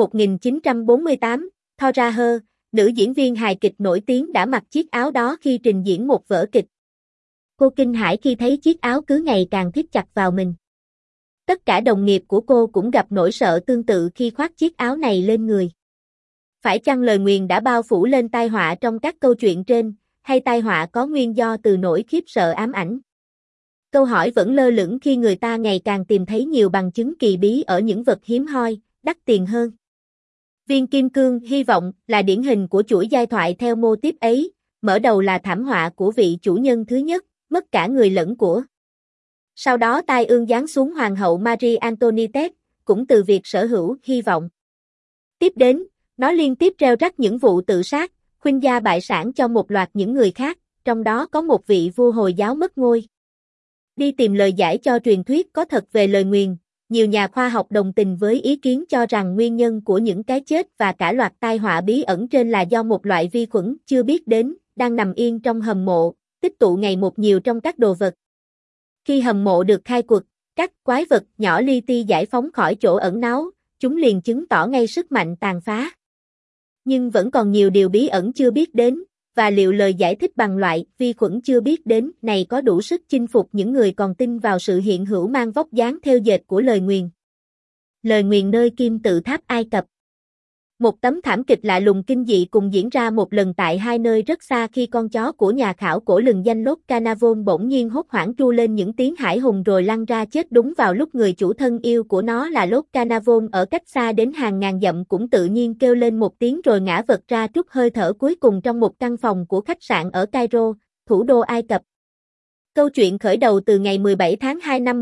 Speaker 1: 1948, Thora Hird, nữ diễn viên hài kịch nổi tiếng đã mặc chiếc áo đó khi trình diễn một vở kịch. Cô kinh hãi khi thấy chiếc áo cứ ngày càng thít chặt vào mình. Tất cả đồng nghiệp của cô cũng gặp nỗi sợ tương tự khi khoác chiếc áo này lên người. Phải chăng lời nguyền đã bao phủ lên tai họa trong các câu chuyện trên, hay tai họa có nguyên do từ nỗi khiếp sợ ám ảnh? Câu hỏi vẫn lơ lửng khi người ta ngày càng tìm thấy nhiều bằng chứng kỳ bí ở những vật hiếm hoi, đắt tiền hơn. Viên kim cương hy vọng là điển hình của chuỗi giai thoại theo mô típ ấy, mở đầu là thảm họa của vị chủ nhân thứ nhất, mất cả người lẫn của. Sau đó tai ương giáng xuống Hoàng hậu Marie Antoinette, cũng từ việc sở hữu hy vọng. Tiếp đến, nó liên tiếp treo rắc những vụ tự sát, khuynh gia bại sản cho một loạt những người khác, trong đó có một vị vua Hồi giáo mất ngôi. Đi tìm lời giải cho truyền thuyết có thật về lời nguyền, nhiều nhà khoa học đồng tình với ý kiến cho rằng nguyên nhân của những cái chết và cả loạt tai họa bí ẩn trên là do một loại vi khuẩn chưa biết đến, đang nằm yên trong hầm mộ, tích tụ ngày một nhiều trong các đồ vật. Khi hầm mộ được khai quật, các quái vật nhỏ li ti giải phóng khỏi chỗ ẩn náu, chúng liền chứng tỏ ngay sức mạnh tàn phá. Nhưng vẫn còn nhiều điều bí ẩn chưa biết đến, và liệu lời giải thích bằng loại vi khuẩn chưa biết đến này có đủ sức chinh phục những người còn tin vào sự hiện hữu mang vóc dáng thêu dệt của lời nguyền. Lời nguyền nơi kim tự tháp Ai Cập. Một tấm thảm kịch lạ lùng kinh dị cùng diễn ra một lần tại hai nơi rất xa khi con chó của nhà khảo cổ lừng danh Lốt Carnarvon bỗng nhiên hốt hoảng tru lên những tiếng hải hùng rồi lăn ra chết đúng vào lúc người chủ thân yêu của nó là Lốt Carnarvon ở cách xa đến hàng ngàn dặm cũng tự nhiên kêu lên một tiếng rồi ngã vật ra trút hơi thở cuối cùng trong một căn phòng của khách sạn ở Cairo, thủ đô Ai Cập. Câu chuyện khởi đầu từ ngày 17 tháng 2 năm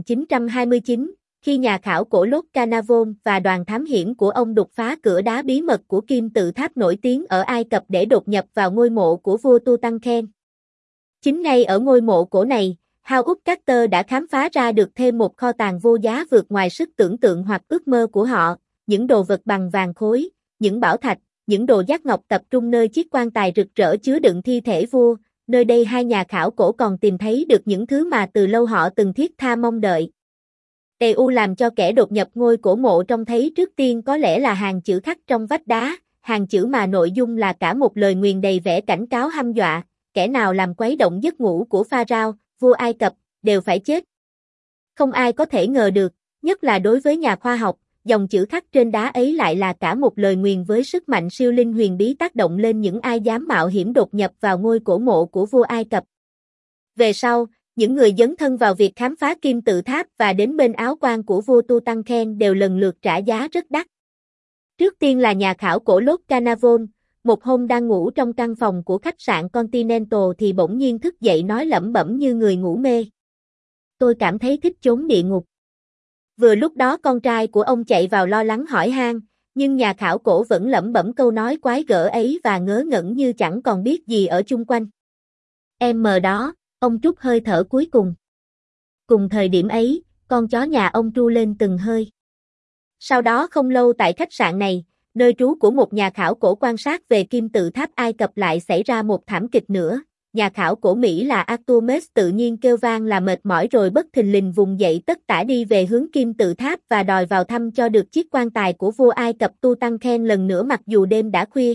Speaker 1: 1929. Khi nhà khảo cổ Lốt Carnarvon và đoàn thám hiểm của ông đục phá cửa đá bí mật của kim tự tháp nổi tiếng ở Ai Cập để đột nhập vào ngôi mộ của vua Tutankhamen. Chính ngay ở ngôi mộ cổ này, Howard Carter đã khám phá ra được thêm một kho tàng vô giá vượt ngoài sức tưởng tượng hoặc ước mơ của họ, những đồ vật bằng vàng khối, những bảo thạch, những đồ giác ngọc tập trung nơi chiếc quan tài rực rỡ chứa đựng thi thể vua. Nơi đây hai nhà khảo cổ còn tìm thấy được những thứ mà từ lâu họ từng thiết tha mong đợi. EU làm cho kẻ đột nhập ngôi cổ mộ trông thấy trước tiên có lẽ là hàng chữ khắc trong vách đá, hàng chữ mà nội dung là cả một lời nguyền đầy vẻ cảnh cáo hăm dọa, kẻ nào làm quấy động giấc ngủ của Pharaoh, vua Ai Cập, đều phải chết. Không ai có thể ngờ được, nhất là đối với nhà khoa học, dòng chữ khắc trên đá ấy lại là cả một lời nguyền với sức mạnh siêu linh huyền bí tác động lên những ai dám mạo hiểm đột nhập vào ngôi cổ mộ của vua Ai Cập. Về sau, những người dấn thân vào việc khám phá kim tự tháp và đến bên áo quan của vua Tutankhamen đều lần lượt trả giá rất đắt. Trước tiên là nhà khảo cổ Lốt Carnarvon, một hôm đang ngủ trong căn phòng của khách sạn Continental thì bỗng nhiên thức dậy nói lẩm bẩm như người ngủ mê. Tôi cảm thấy thích chốn địa ngục. Vừa lúc đó con trai của ông chạy vào lo lắng hỏi han, nhưng nhà khảo cổ vẫn lẩm bẩm câu nói quái gở ấy và ngớ ngẩn như chẳng còn biết gì ở chung quanh. Em mờ đó. Ông trút hơi thở cuối cùng. Cùng thời điểm ấy, con chó nhà ông tru lên từng hơi. Sau đó không lâu tại khách sạn này, nơi trú của một nhà khảo cổ quan sát về kim tự tháp Ai Cập lại xảy ra một thảm kịch nữa. Nhà khảo cổ Mỹ là Artemis tự nhiên kêu vang là mệt mỏi rồi bất thình lình vùng dậy tất tả đi về hướng kim tự tháp và đòi vào thăm cho được chiếc quan tài của vua Ai Cập Tutankhamen lần nữa mặc dù đêm đã khuya.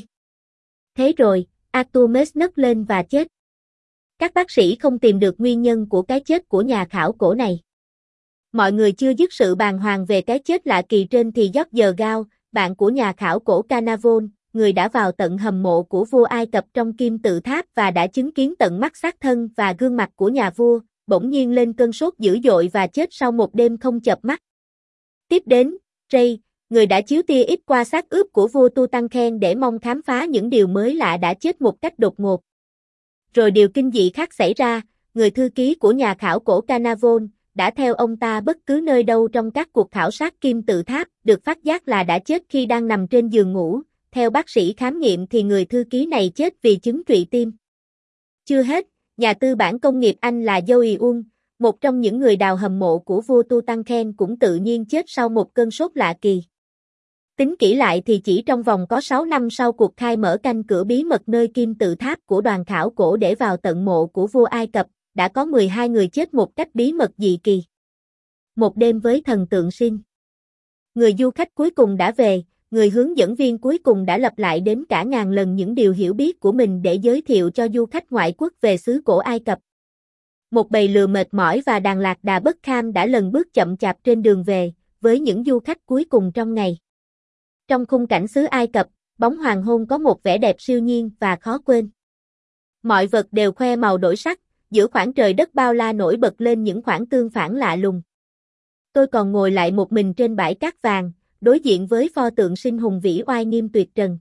Speaker 1: Thế rồi, Artemis nấc lên và chết. Các bác sĩ không tìm được nguyên nhân của cái chết của nhà khảo cổ này. Mọi người chưa dứt sự bàng hoàng về cái chết lạ kỳ trên thì George Gao, bạn của nhà khảo cổ Carnarvon, người đã vào tận hầm mộ của vua Ai Cập trong kim tự tháp và đã chứng kiến tận mắt xác thân và gương mặt của nhà vua, bỗng nhiên lên cơn sốt dữ dội và chết sau một đêm không chợp mắt. Tiếp đến, Ray, người đã chiếu tia X qua xác ướp của vua Tutankhamen để mong khám phá những điều mới lạ đã chết một cách đột ngột. Rồi điều kinh dị khác xảy ra, người thư ký của nhà khảo cổ Carnarvon đã theo ông ta bất cứ nơi đâu trong các cuộc khảo sát kim tự tháp, được phát giác là đã chết khi đang nằm trên giường ngủ. Theo bác sĩ khám nghiệm thì người thư ký này chết vì chứng trụy tim. Chưa hết, nhà tư bản công nghiệp Anh là Joey Ung, một trong những người đào hầm mộ của vua Tutankhamen cũng tự nhiên chết sau một cơn sốt lạ kỳ. Tính kỹ lại thì chỉ trong vòng có 6 năm sau cuộc khai mở canh cửa bí mật nơi kim tự tháp của đoàn khảo cổ để vào tận mộ của vua Ai Cập, đã có 12 người chết một cách bí mật dị kỳ. Một đêm với thần tượng Sin. Người du khách cuối cùng đã về, người hướng dẫn viên cuối cùng đã lặp lại đến cả ngàn lần những điều hiểu biết của mình để giới thiệu cho du khách ngoại quốc về xứ cổ Ai Cập. Một bầy lừa mệt mỏi và đàn lạc đà bất kham đã lần bước chậm chạp trên đường về, với những du khách cuối cùng trong ngày. Trong khung cảnh xứ Ai Cập, bóng hoàng hôn có một vẻ đẹp siêu nhiên và khó quên. Mọi vật đều khoe màu đổi sắc, giữa khoảng trời đất bao la nổi bật lên những khoảng tương phản lạ lùng. Tôi còn ngồi lại một mình trên bãi cát vàng, đối diện với pho tượng Sin hùng vĩ oai nghiêm tuyệt trần.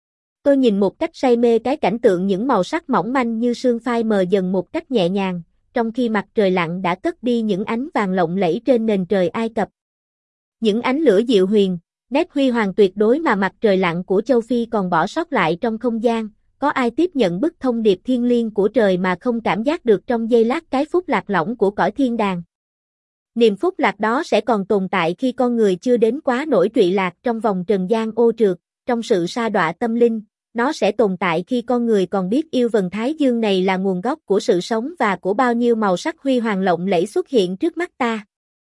Speaker 1: Tôi nhìn một cách say mê cái cảnh tượng những màu sắc mỏng manh như sương phai mờ dần một cách nhẹ nhàng, trong khi mặt trời lặn đã cất đi những ánh vàng lộng lẫy trên nền trời Ai Cập. Những ánh lửa dịu huyền, nét huy hoàng tuyệt đối mà mặt trời lặn của châu Phi còn bỏ sót lại trong không gian, có ai tiếp nhận bức thông điệp thiêng liêng của trời mà không cảm giác được trong giây lát cái phúc lạc lõng của cõi thiên đàng. Niềm phúc lạc đó sẽ còn tồn tại khi con người chưa đến quá nỗi trụy lạc trong vòng trần gian ô trượt, trong sự sa đọa tâm linh, nó sẽ tồn tại khi con người còn biết yêu vầng thái dương này là nguồn gốc của sự sống và của bao nhiêu màu sắc huy hoàng lộng lẫy xuất hiện trước mắt ta.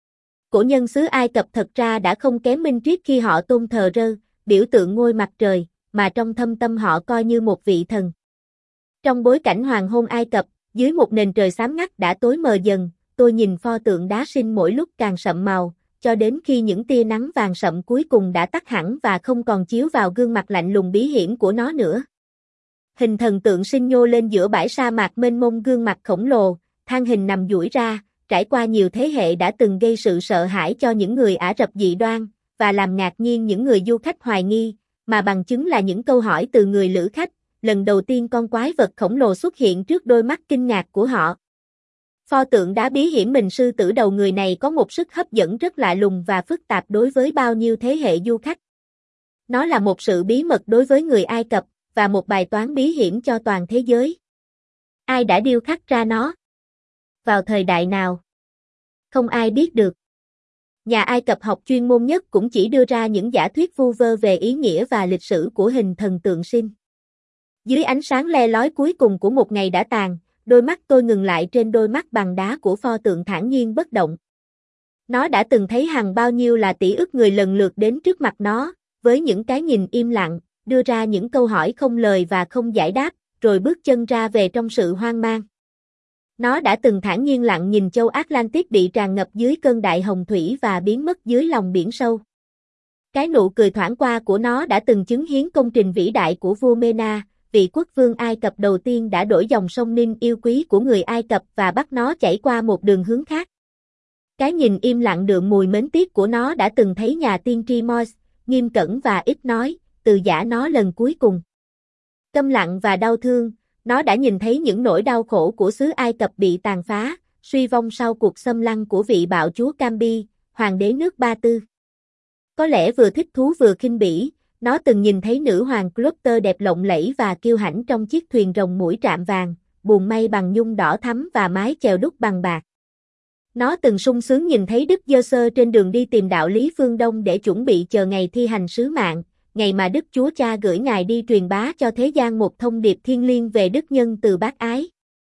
Speaker 1: Cổ nhân xứ Ai Cập thật ra đã không kém minh triết khi họ tôn thờ Rơ, biểu tượng ngôi mặt trời, mà trong thâm tâm họ coi như một vị thần. Trong bối cảnh hoàng hôn Ai Cập, dưới một nền trời xám ngắt đã tối mờ dần, tôi nhìn pho tượng đá sinh mỗi lúc càng sậm màu, cho đến khi những tia nắng vàng sậm cuối cùng đã tắt hẳn và không còn chiếu vào gương mặt lạnh lùng bí hiểm của nó nữa. Hình thần tượng sinh nhô lên giữa bãi sa mạc mênh mông, gương mặt khổng lồ, than hình nằm duỗi ra, trải qua nhiều thế hệ đã từng gây sự sợ hãi cho những người Ả Rập dị đoan, và làm ngạc nhiên những người du khách hoài nghi, mà bằng chứng là những câu hỏi từ người lữ khách, lần đầu tiên con quái vật khổng lồ xuất hiện trước đôi mắt kinh ngạc của họ. Pho tượng đá bí hiểm mình sư tử đầu người này có một sức hấp dẫn rất lạ lùng và phức tạp đối với bao nhiêu thế hệ du khách. Nó là một sự bí mật đối với người Ai Cập, và một bài toán bí hiểm cho toàn thế giới. Ai đã điêu khắc ra nó? Vào thời đại nào? Không ai biết được. Nhà Ai Cập học chuyên môn nhất cũng chỉ đưa ra những giả thuyết vu vơ về ý nghĩa và lịch sử của hình thần tượng sinh. Dưới ánh sáng le lói cuối cùng của một ngày đã tàn, đôi mắt tôi ngừng lại trên đôi mắt bằng đá của pho tượng thản nhiên bất động. Nó đã từng thấy hàng bao nhiêu là tỷ ức người lần lượt đến trước mặt nó, với những cái nhìn im lặng, đưa ra những câu hỏi không lời và không giải đáp, rồi bước chân ra về trong sự hoang mang. Nó đã từng thản nhiên lặng nhìn châu Atlantic bị tràn ngập dưới cơn đại hồng thủy và biến mất dưới lòng biển sâu. Cái nụ cười thoảng qua của nó đã từng chứng hiến công trình vĩ đại của vua Mena, vị quốc vương Ai Cập đầu tiên đã đổi dòng sông Nin yêu quý của người Ai Cập và bắt nó chảy qua một đường hướng khác. Cái nhìn im lặng đượm mùi mến tiếc của nó đã từng thấy nhà tiên tri Moses, nghiêm cẩn và ít nói, từ giã nó lần cuối cùng. Câm lặng và đau thương, nó đã nhìn thấy những nỗi đau khổ của xứ Ai Cập bị tàn phá, suy vong sau cuộc xâm lăng của vị bạo chúa Camby, hoàng đế nước Ba Tư. Có lẽ vừa thích thú vừa khinh bỉ, nó từng nhìn thấy nữ hoàng Cleopatra đẹp lộng lẫy và kiêu hãnh trong chiếc thuyền rồng mũi trạm vàng, buồm mây bằng nhung đỏ thắm và mái chèo đúc bằng bạc. Nó từng sung sướng nhìn thấy Đức Giê-xơ trên đường đi tìm đạo lý phương Đông để chuẩn bị chờ ngày thi hành sứ mạng, ngày mà Đức Chúa Cha gửi Ngài đi truyền bá cho thế gian một thông điệp thiêng liêng về đức nhân từ bác ái.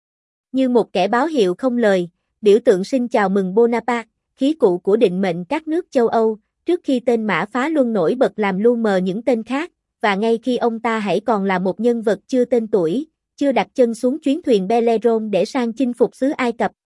Speaker 1: Như một kẻ báo hiệu không lời, biểu tượng sinh chào mừng Bonaparte, khí cụ của định mệnh các nước châu Âu, trước khi tên Mã Phá Luân nổi bật làm lu mờ những tên khác, và ngay khi ông ta hãy còn là một nhân vật chưa tên tuổi, chưa đặt chân xuống chuyến thuyền Bellerophon để sang chinh phục xứ Ai Cập.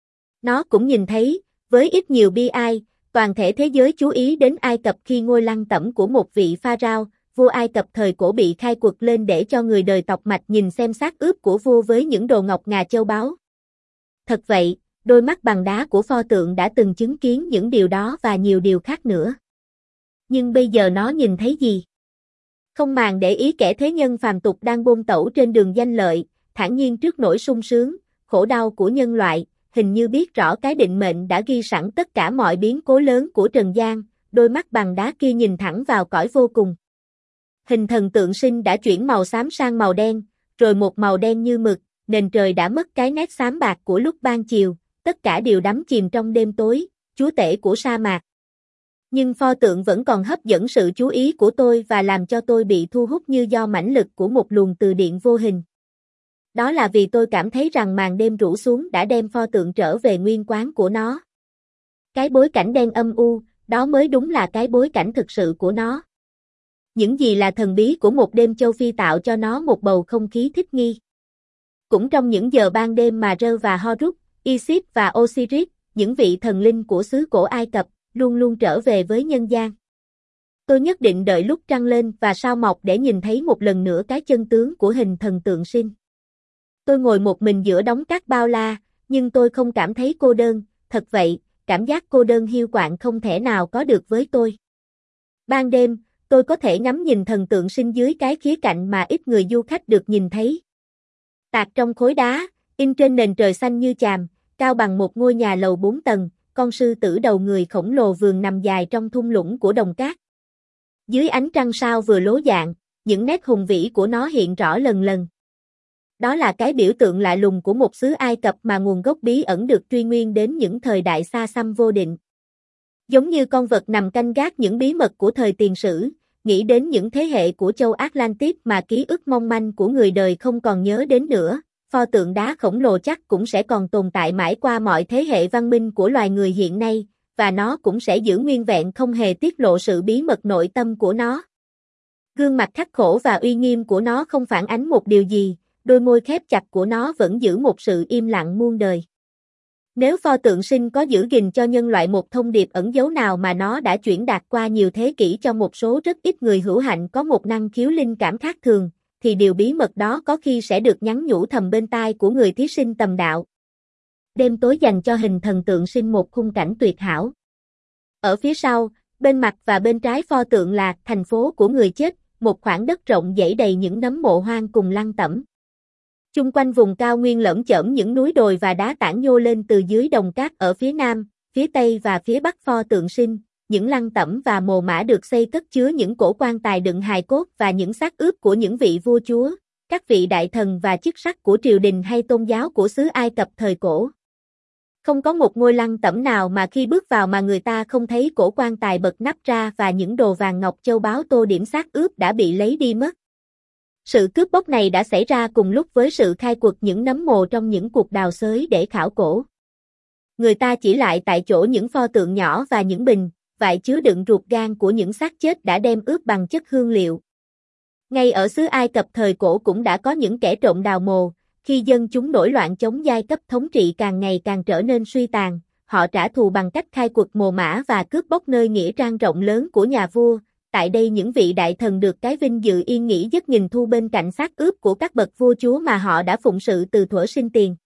Speaker 1: Nó cũng nhìn thấy, với ít nhiều bi ai, toàn thể thế giới chú ý đến Ai Cập khi ngôi lăng tẩm của một vị pharaoh, vua Ai Cập thời cổ bị khai quật lên để cho người đời tộc mạch nhìn xem xác ướp của vua với những đồ ngọc ngà châu báu. Thật vậy, đôi mắt bằng đá của pho tượng đã từng chứng kiến những điều đó và nhiều điều khác nữa. Nhưng bây giờ nó nhìn thấy gì? Không màng để ý kẻ thế nhân phàm tục đang bôn tẩu trên đường danh lợi, thản nhiên trước nỗi sung sướng, khổ đau của nhân loại, hình như biết rõ cái định mệnh đã ghi sẵn tất cả mọi biến cố lớn của trần gian, đôi mắt bằng đá kia nhìn thẳng vào cõi vô cùng. Hình thần tượng sinh đã chuyển màu xám sang màu đen, rồi một màu đen như mực, nền trời đã mất cái nét xám bạc của lúc ban chiều, tất cả đều đắm chìm trong đêm tối, chúa tể của sa mạc. Nhưng pho tượng vẫn còn hấp dẫn sự chú ý của tôi và làm cho tôi bị thu hút như do mãnh lực của một luồng từ điện vô hình. Đó là vì tôi cảm thấy rằng màn đêm rủ xuống đã đem pho tượng trở về nguyên quán của nó. Cái bối cảnh đen âm u, đó mới đúng là cái bối cảnh thực sự của nó. Những gì là thần bí của một đêm châu Phi tạo cho nó một bầu không khí thích nghi. Cũng trong những giờ ban đêm mà Rơ và Horus, Isis và Osiris, những vị thần linh của xứ cổ Ai Cập, luôn luôn trở về với nhân gian. Tôi nhất định đợi lúc trăng lên và sao mọc để nhìn thấy một lần nữa cái chân tướng của hình thần tượng sinh. Tôi ngồi một mình giữa đống cát bao la, nhưng tôi không cảm thấy cô đơn, thật vậy, cảm giác cô đơn hiu quạnh không thể nào có được với tôi. Ban đêm, tôi có thể ngắm nhìn thần tượng sinh dưới cái khía cạnh mà ít người du khách được nhìn thấy. Tạc trong khối đá, in trên nền trời xanh như chàm, cao bằng một ngôi nhà lầu 4 tầng, con sư tử đầu người khổng lồ vườn nằm dài trong thung lũng của đồng cát. Dưới ánh trăng sao vừa lố dạng, những nét hùng vĩ của nó hiện rõ lần lần. Đó là cái biểu tượng lạ lùng của một xứ Ai Cập mà nguồn gốc bí ẩn được truy nguyên đến những thời đại xa xăm vô định. Giống như con vật nằm canh gác những bí mật của thời tiền sử, nghĩ đến những thế hệ của châu Atlantis mà ký ức mong manh của người đời không còn nhớ đến nữa, pho tượng đá khổng lồ chắc cũng sẽ còn tồn tại mãi qua mọi thế hệ văn minh của loài người hiện nay, và nó cũng sẽ giữ nguyên vẹn không hề tiết lộ sự bí mật nội tâm của nó. Gương mặt khắc khổ và uy nghiêm của nó không phản ánh một điều gì, đôi môi khép chặt của nó vẫn giữ một sự im lặng muôn đời. Nếu pho tượng sinh có giữ gìn cho nhân loại một thông điệp ẩn dấu nào mà nó đã chuyển đạt qua nhiều thế kỷ cho một số rất ít người hữu hạnh có một năng khiếu linh cảm khác thường, thì điều bí mật đó có khi sẽ được nhắn nhủ thầm bên tai của người thí sinh tầm đạo. Đêm tối dành cho hình thần tượng sinh một khung cảnh tuyệt hảo. Ở phía sau, bên mặt và bên trái pho tượng là thành phố của người chết, một khoảng đất rộng dãy đầy những nấm mộ hoang cùng lăng tẩm. Chung quanh vùng cao nguyên lởm chởm những núi đồi và đá tảng nhô lên từ dưới đồng cát ở phía nam, phía tây và phía bắc pho tượng sinh, những lăng tẩm và mồ mả được xây cất chứa những cổ quan tài đựng hài cốt và những xác ướp của những vị vua chúa, các vị đại thần và chức sắc của triều đình hay tôn giáo của xứ Ai Cập thời cổ. Không có một ngôi lăng tẩm nào mà khi bước vào mà người ta không thấy cổ quan tài bật nắp ra và những đồ vàng ngọc châu báu tô điểm xác ướp đã bị lấy đi mất. Sự cướp bóc này đã xảy ra cùng lúc với sự khai quật những nấm mồ trong những cuộc đào xới để khảo cổ. Người ta chỉ lại tại chỗ những pho tượng nhỏ và những bình, vại chứa đựng ruột gan của những xác chết đã đem ướp bằng chất hương liệu. Ngay ở xứ Ai Cập thời cổ cũng đã có những kẻ trộm đào mồ, khi dân chúng nổi loạn chống giai cấp thống trị càng ngày càng trở nên suy tàn, họ trả thù bằng cách khai quật mồ mả và cướp bóc nơi nghĩa trang rộng lớn của nhà vua. Tại đây những vị đại thần được cái vinh dự yên nghỉ giấc nghìn thu bên cạnh xác ướp của các bậc vua chúa mà họ đã phụng sự từ thuở sinh tiền.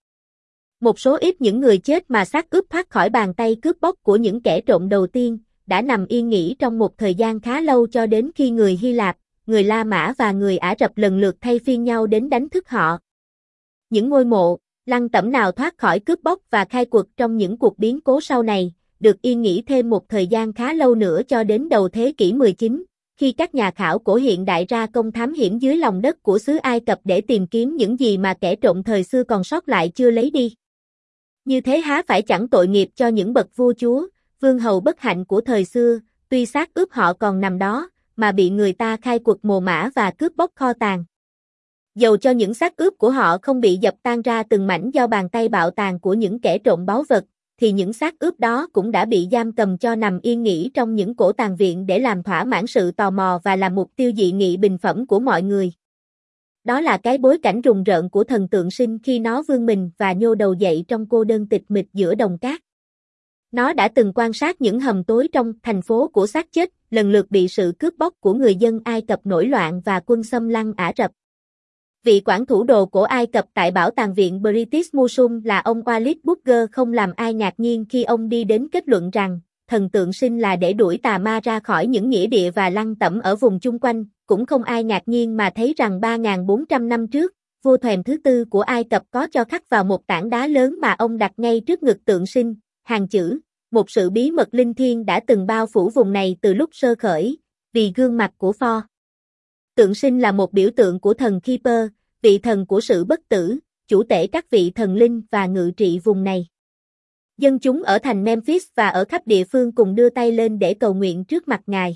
Speaker 1: Một số ít những người chết mà xác ướp thoát khỏi bàn tay cướp bóc của những kẻ trộm đầu tiên, đã nằm yên nghỉ trong một thời gian khá lâu cho đến khi người Hy Lạp, người La Mã và người Ả Rập lần lượt thay phiên nhau đến đánh thức họ. Những ngôi mộ, lăng tẩm nào thoát khỏi cướp bóc và khai quật trong những cuộc biến cố sau này, được yên nghỉ thêm một thời gian khá lâu nữa cho đến đầu thế kỷ 19, khi các nhà khảo cổ hiện đại ra công thám hiểm dưới lòng đất của xứ Ai Cập để tìm kiếm những gì mà kẻ trộm thời xưa còn sót lại chưa lấy đi. Như thế há phải chẳng tội nghiệp cho những bậc vua chúa, vương hầu bất hạnh của thời xưa, tuy xác ướp họ còn nằm đó, mà bị người ta khai quật mồ mả và cướp bóc kho tàng. Dầu cho những xác ướp của họ không bị dập tan ra từng mảnh do bàn tay bạo tàn của những kẻ trộm báu vật, thì những xác ướp đó cũng đã bị giam cầm cho nằm yên nghỉ trong những cổ tàng viện để làm thỏa mãn sự tò mò và là mục tiêu dị nghị bình phẩm của mọi người. Đó là cái bối cảnh rùng rợn của thần tượng sinh khi nó vươn mình và nhô đầu dậy trong cô đơn tịch mịch giữa đồng cát. Nó đã từng quan sát những hầm tối trong thành phố của xác chết, lần lượt bị sự cướp bóc của người dân Ai Cập nổi loạn và quân xâm lăng Ả Rập. Vị quản thủ đồ của Ai Cập tại Bảo tàng viện British Museum là ông Walid Bugger không làm ai ngạc nhiên khi ông đi đến kết luận rằng, thần tượng sinh là để đuổi tà ma ra khỏi những nghĩa địa và lăng tẩm ở vùng chung quanh, cũng không ai ngạc nhiên mà thấy rằng 3.400 năm trước, vua Thoèm thứ tư của Ai Cập có cho khắc vào một tảng đá lớn mà ông đặt ngay trước ngực tượng sinh, hàng chữ, một sự bí mật linh thiêng đã từng bao phủ vùng này từ lúc sơ khởi, vì gương mặt của pho tượng sinh là một biểu tượng của thần Keeper, vị thần của sự bất tử, chủ tể các vị thần linh và ngự trị vùng này. Dân chúng ở thành Memphis và ở khắp địa phương cùng đưa tay lên để cầu nguyện trước mặt Ngài.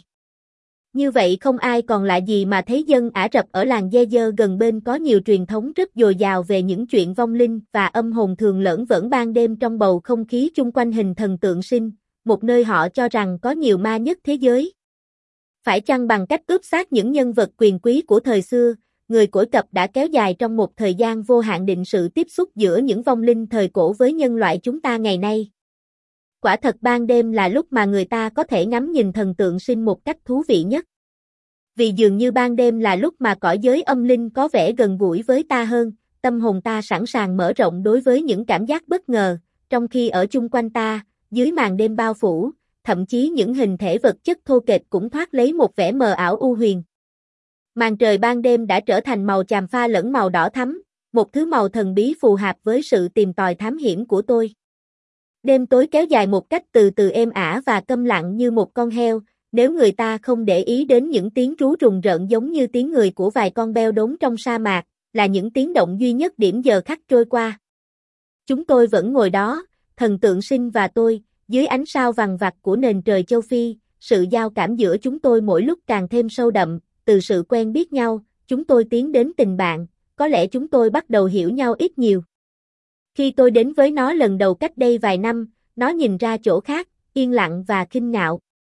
Speaker 1: Như vậy không ai còn lạ gì mà thấy dân Ả Rập ở làng Yezer gần bên có nhiều truyền thống rất dồi dào về những chuyện vong linh và âm hồn thường lởn vởn ban đêm trong bầu không khí chung quanh hình thần tượng sinh, một nơi họ cho rằng có nhiều ma nhất thế giới. Phải chăng bằng cách ướp xác những nhân vật quyền quý của thời xưa, người cõi Cập đã kéo dài trong một thời gian vô hạn định sự tiếp xúc giữa những vong linh thời cổ với nhân loại chúng ta ngày nay. Quả thật ban đêm là lúc mà người ta có thể ngắm nhìn thần tượng sinh một cách thú vị nhất. Vì dường như ban đêm là lúc mà cõi giới âm linh có vẻ gần gũi với ta hơn, tâm hồn ta sẵn sàng mở rộng đối với những cảm giác bất ngờ, trong khi ở chung quanh ta, dưới màn đêm bao phủ, thậm chí những hình thể vật chất thô kệch cũng thoát lấy một vẻ mờ ảo u huyền. Màn trời ban đêm đã trở thành màu chàm pha lẫn màu đỏ thắm, một thứ màu thần bí phù hợp với sự tìm tòi thám hiểm của tôi. Đêm tối kéo dài một cách từ từ êm ả và câm lặng như một con heo, nếu người ta không để ý đến những tiếng rú rùng rợn giống như tiếng người của vài con beo đốn trong sa mạc, là những tiếng động duy nhất điểm giờ khắc trôi qua. Chúng tôi vẫn ngồi đó, thần tượng sinh và tôi, dưới ánh sao vằng vặc của nền trời châu Phi, sự giao cảm giữa chúng tôi mỗi lúc càng thêm sâu đậm, từ sự quen biết nhau, chúng tôi tiến đến tình bạn, có lẽ chúng tôi bắt đầu hiểu nhau ít nhiều. Khi tôi đến với nó lần đầu cách đây vài năm, nó nhìn ra chỗ khác, yên lặng và khinh ngạo.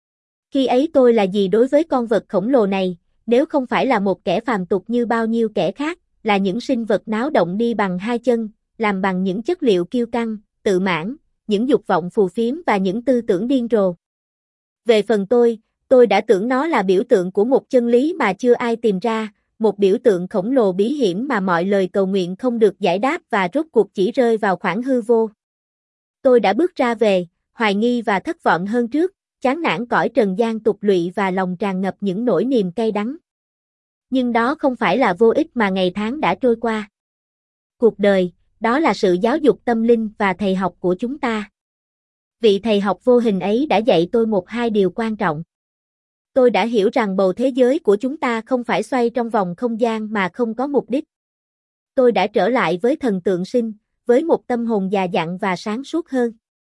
Speaker 1: Khi ấy tôi là gì đối với con vật khổng lồ này, nếu không phải là một kẻ phàm tục như bao nhiêu kẻ khác, là những sinh vật náo động đi bằng hai chân, làm bằng những chất liệu kiêu căng, tự mãn, những dục vọng phù phiếm và những tư tưởng điên rồ. Về phần tôi đã tưởng nó là biểu tượng của một chân lý mà chưa ai tìm ra, một biểu tượng khổng lồ bí hiểm mà mọi lời cầu nguyện không được giải đáp và rốt cuộc chỉ rơi vào khoảng hư vô. Tôi đã bước ra về, hoài nghi và thất vọng hơn trước, chán nản cõi trần gian tục lụy và lòng tràn ngập những nỗi niềm cay đắng. Nhưng đó không phải là vô ích mà ngày tháng đã trôi qua. Cuộc đời, đó là sự giáo dục tâm linh và thầy học của chúng ta. Vị thầy học vô hình ấy đã dạy tôi một hai điều quan trọng. Tôi đã hiểu rằng bầu thế giới của chúng ta không phải xoay trong vòng không gian mà không có mục đích. Tôi đã trở lại với thần tượng sinh, với một tâm hồn già dặn và sáng suốt hơn.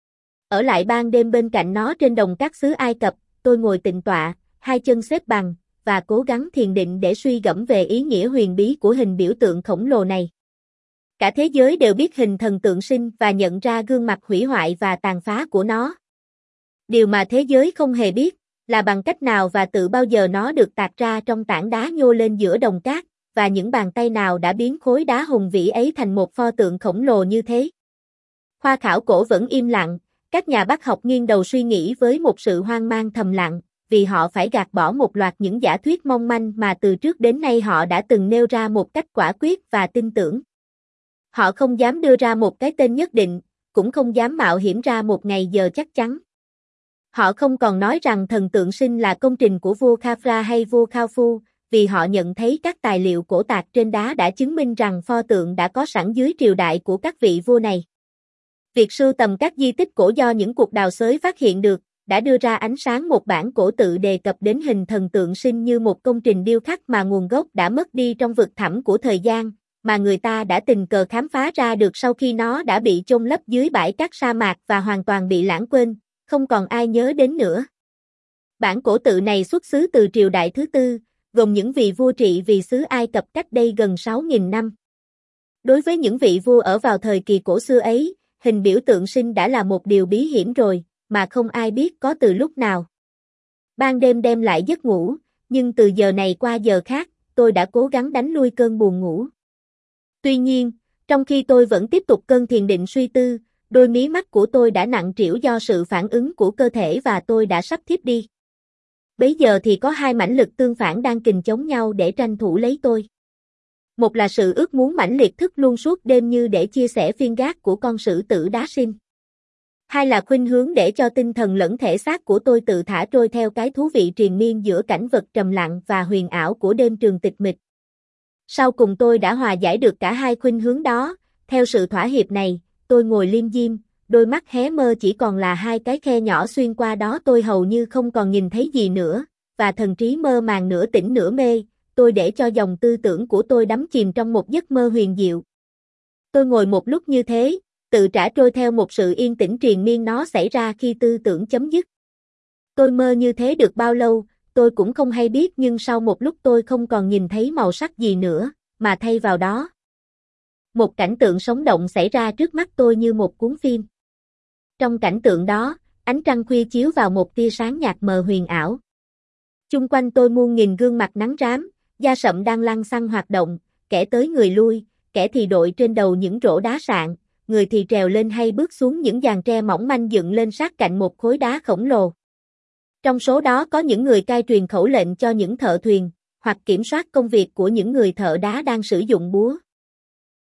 Speaker 1: Ở lại ban đêm bên cạnh nó trên đồng cát xứ Ai Cập, tôi ngồi tịnh tọa, hai chân xếp bằng, và cố gắng thiền định để suy gẫm về ý nghĩa huyền bí của hình biểu tượng khổng lồ này. Cả thế giới đều biết hình thần tượng sinh và nhận ra gương mặt hủy hoại và tàn phá của nó. Điều mà thế giới không hề biết, là bằng cách nào và tự bao giờ nó được tạc ra trong tảng đá nhô lên giữa đồng cát, và những bàn tay nào đã biến khối đá hùng vĩ ấy thành một pho tượng khổng lồ như thế. Khoa khảo cổ vẫn im lặng, các nhà bác học nghiêng đầu suy nghĩ với một sự hoang mang thầm lặng, vì họ phải gạt bỏ một loạt những giả thuyết mong manh mà từ trước đến nay họ đã từng nêu ra một cách quả quyết và tin tưởng. Họ không dám đưa ra một cái tên nhất định, cũng không dám mạo hiểm ra một ngày giờ chắc chắn. Họ không còn nói rằng thần tượng sinh là công trình của vua Khafra hay vua Khufu, vì họ nhận thấy các tài liệu cổ tạc trên đá đã chứng minh rằng pho tượng đã có sẵn dưới triều đại của các vị vua này. Việc sưu tầm các di tích cổ do những cuộc đào xới phát hiện được, đã đưa ra ánh sáng một bản cổ tự đề cập đến hình thần tượng sinh như một công trình điêu khắc mà nguồn gốc đã mất đi trong vực thẳm của thời gian, mà người ta đã tình cờ khám phá ra được sau khi nó đã bị chôn lấp dưới bãi cát sa mạc và hoàn toàn bị lãng quên, không còn ai nhớ đến nữa. Bản cổ tự này xuất xứ từ triều đại thứ tư, gồm những vị vua trị vì xứ Ai Cập cách đây gần 6.000 năm. Đối với những vị vua ở vào thời kỳ cổ xưa ấy, hình biểu tượng sinh đã là một điều bí hiểm rồi, mà không ai biết có từ lúc nào. Ban đêm đem lại giấc ngủ, nhưng từ giờ này qua giờ khác, tôi đã cố gắng đánh lui cơn buồn ngủ. Tuy nhiên, trong khi tôi vẫn tiếp tục cơn thiền định suy tư, đôi mí mắt của tôi đã nặng trĩu do sự phản ứng của cơ thể và tôi đã sắp thiếp đi. Bấy giờ thì có hai mãnh lực tương phản đang kình chống nhau để tranh thủ lấy tôi. Một là sự ước muốn mãnh liệt thức luôn suốt đêm như để chia sẻ phiên gác của con sử tử đá sinh. Hai là khuynh hướng để cho tinh thần lẫn thể xác của tôi tự thả trôi theo cái thú vị triền miên giữa cảnh vật trầm lặng và huyền ảo của đêm trường tịch mịch. Sau cùng tôi đã hòa giải được cả hai khuynh hướng đó, theo sự thỏa hiệp này, tôi ngồi liêm diêm, đôi mắt hé mơ chỉ còn là hai cái khe nhỏ xuyên qua đó tôi hầu như không còn nhìn thấy gì nữa, và thần trí mơ màng nửa tỉnh nửa mê, tôi để cho dòng tư tưởng của tôi đắm chìm trong một giấc mơ huyền diệu. Tôi ngồi một lúc như thế, tự trả trôi theo một sự yên tĩnh triền miên nó xảy ra khi tư tưởng chấm dứt. Tôi mơ như thế được bao lâu, tôi cũng không hay biết nhưng sau một lúc tôi không còn nhìn thấy màu sắc gì nữa, mà thay vào đó. Một cảnh tượng sống động xảy ra trước mắt tôi như một cuốn phim. Trong cảnh tượng đó, ánh trăng khuya chiếu vào một tia sáng nhạt mờ huyền ảo. Chung quanh tôi muôn nghìn gương mặt nắng rám, da sậm đang lăng xăng hoạt động, kẻ tới người lui, kẻ thì đội trên đầu những rổ đá sạn, người thì trèo lên hay bước xuống những giàn tre mỏng manh dựng lên sát cạnh một khối đá khổng lồ. Trong số đó có những người cai truyền khẩu lệnh cho những thợ thuyền, hoặc kiểm soát công việc của những người thợ đá đang sử dụng búa.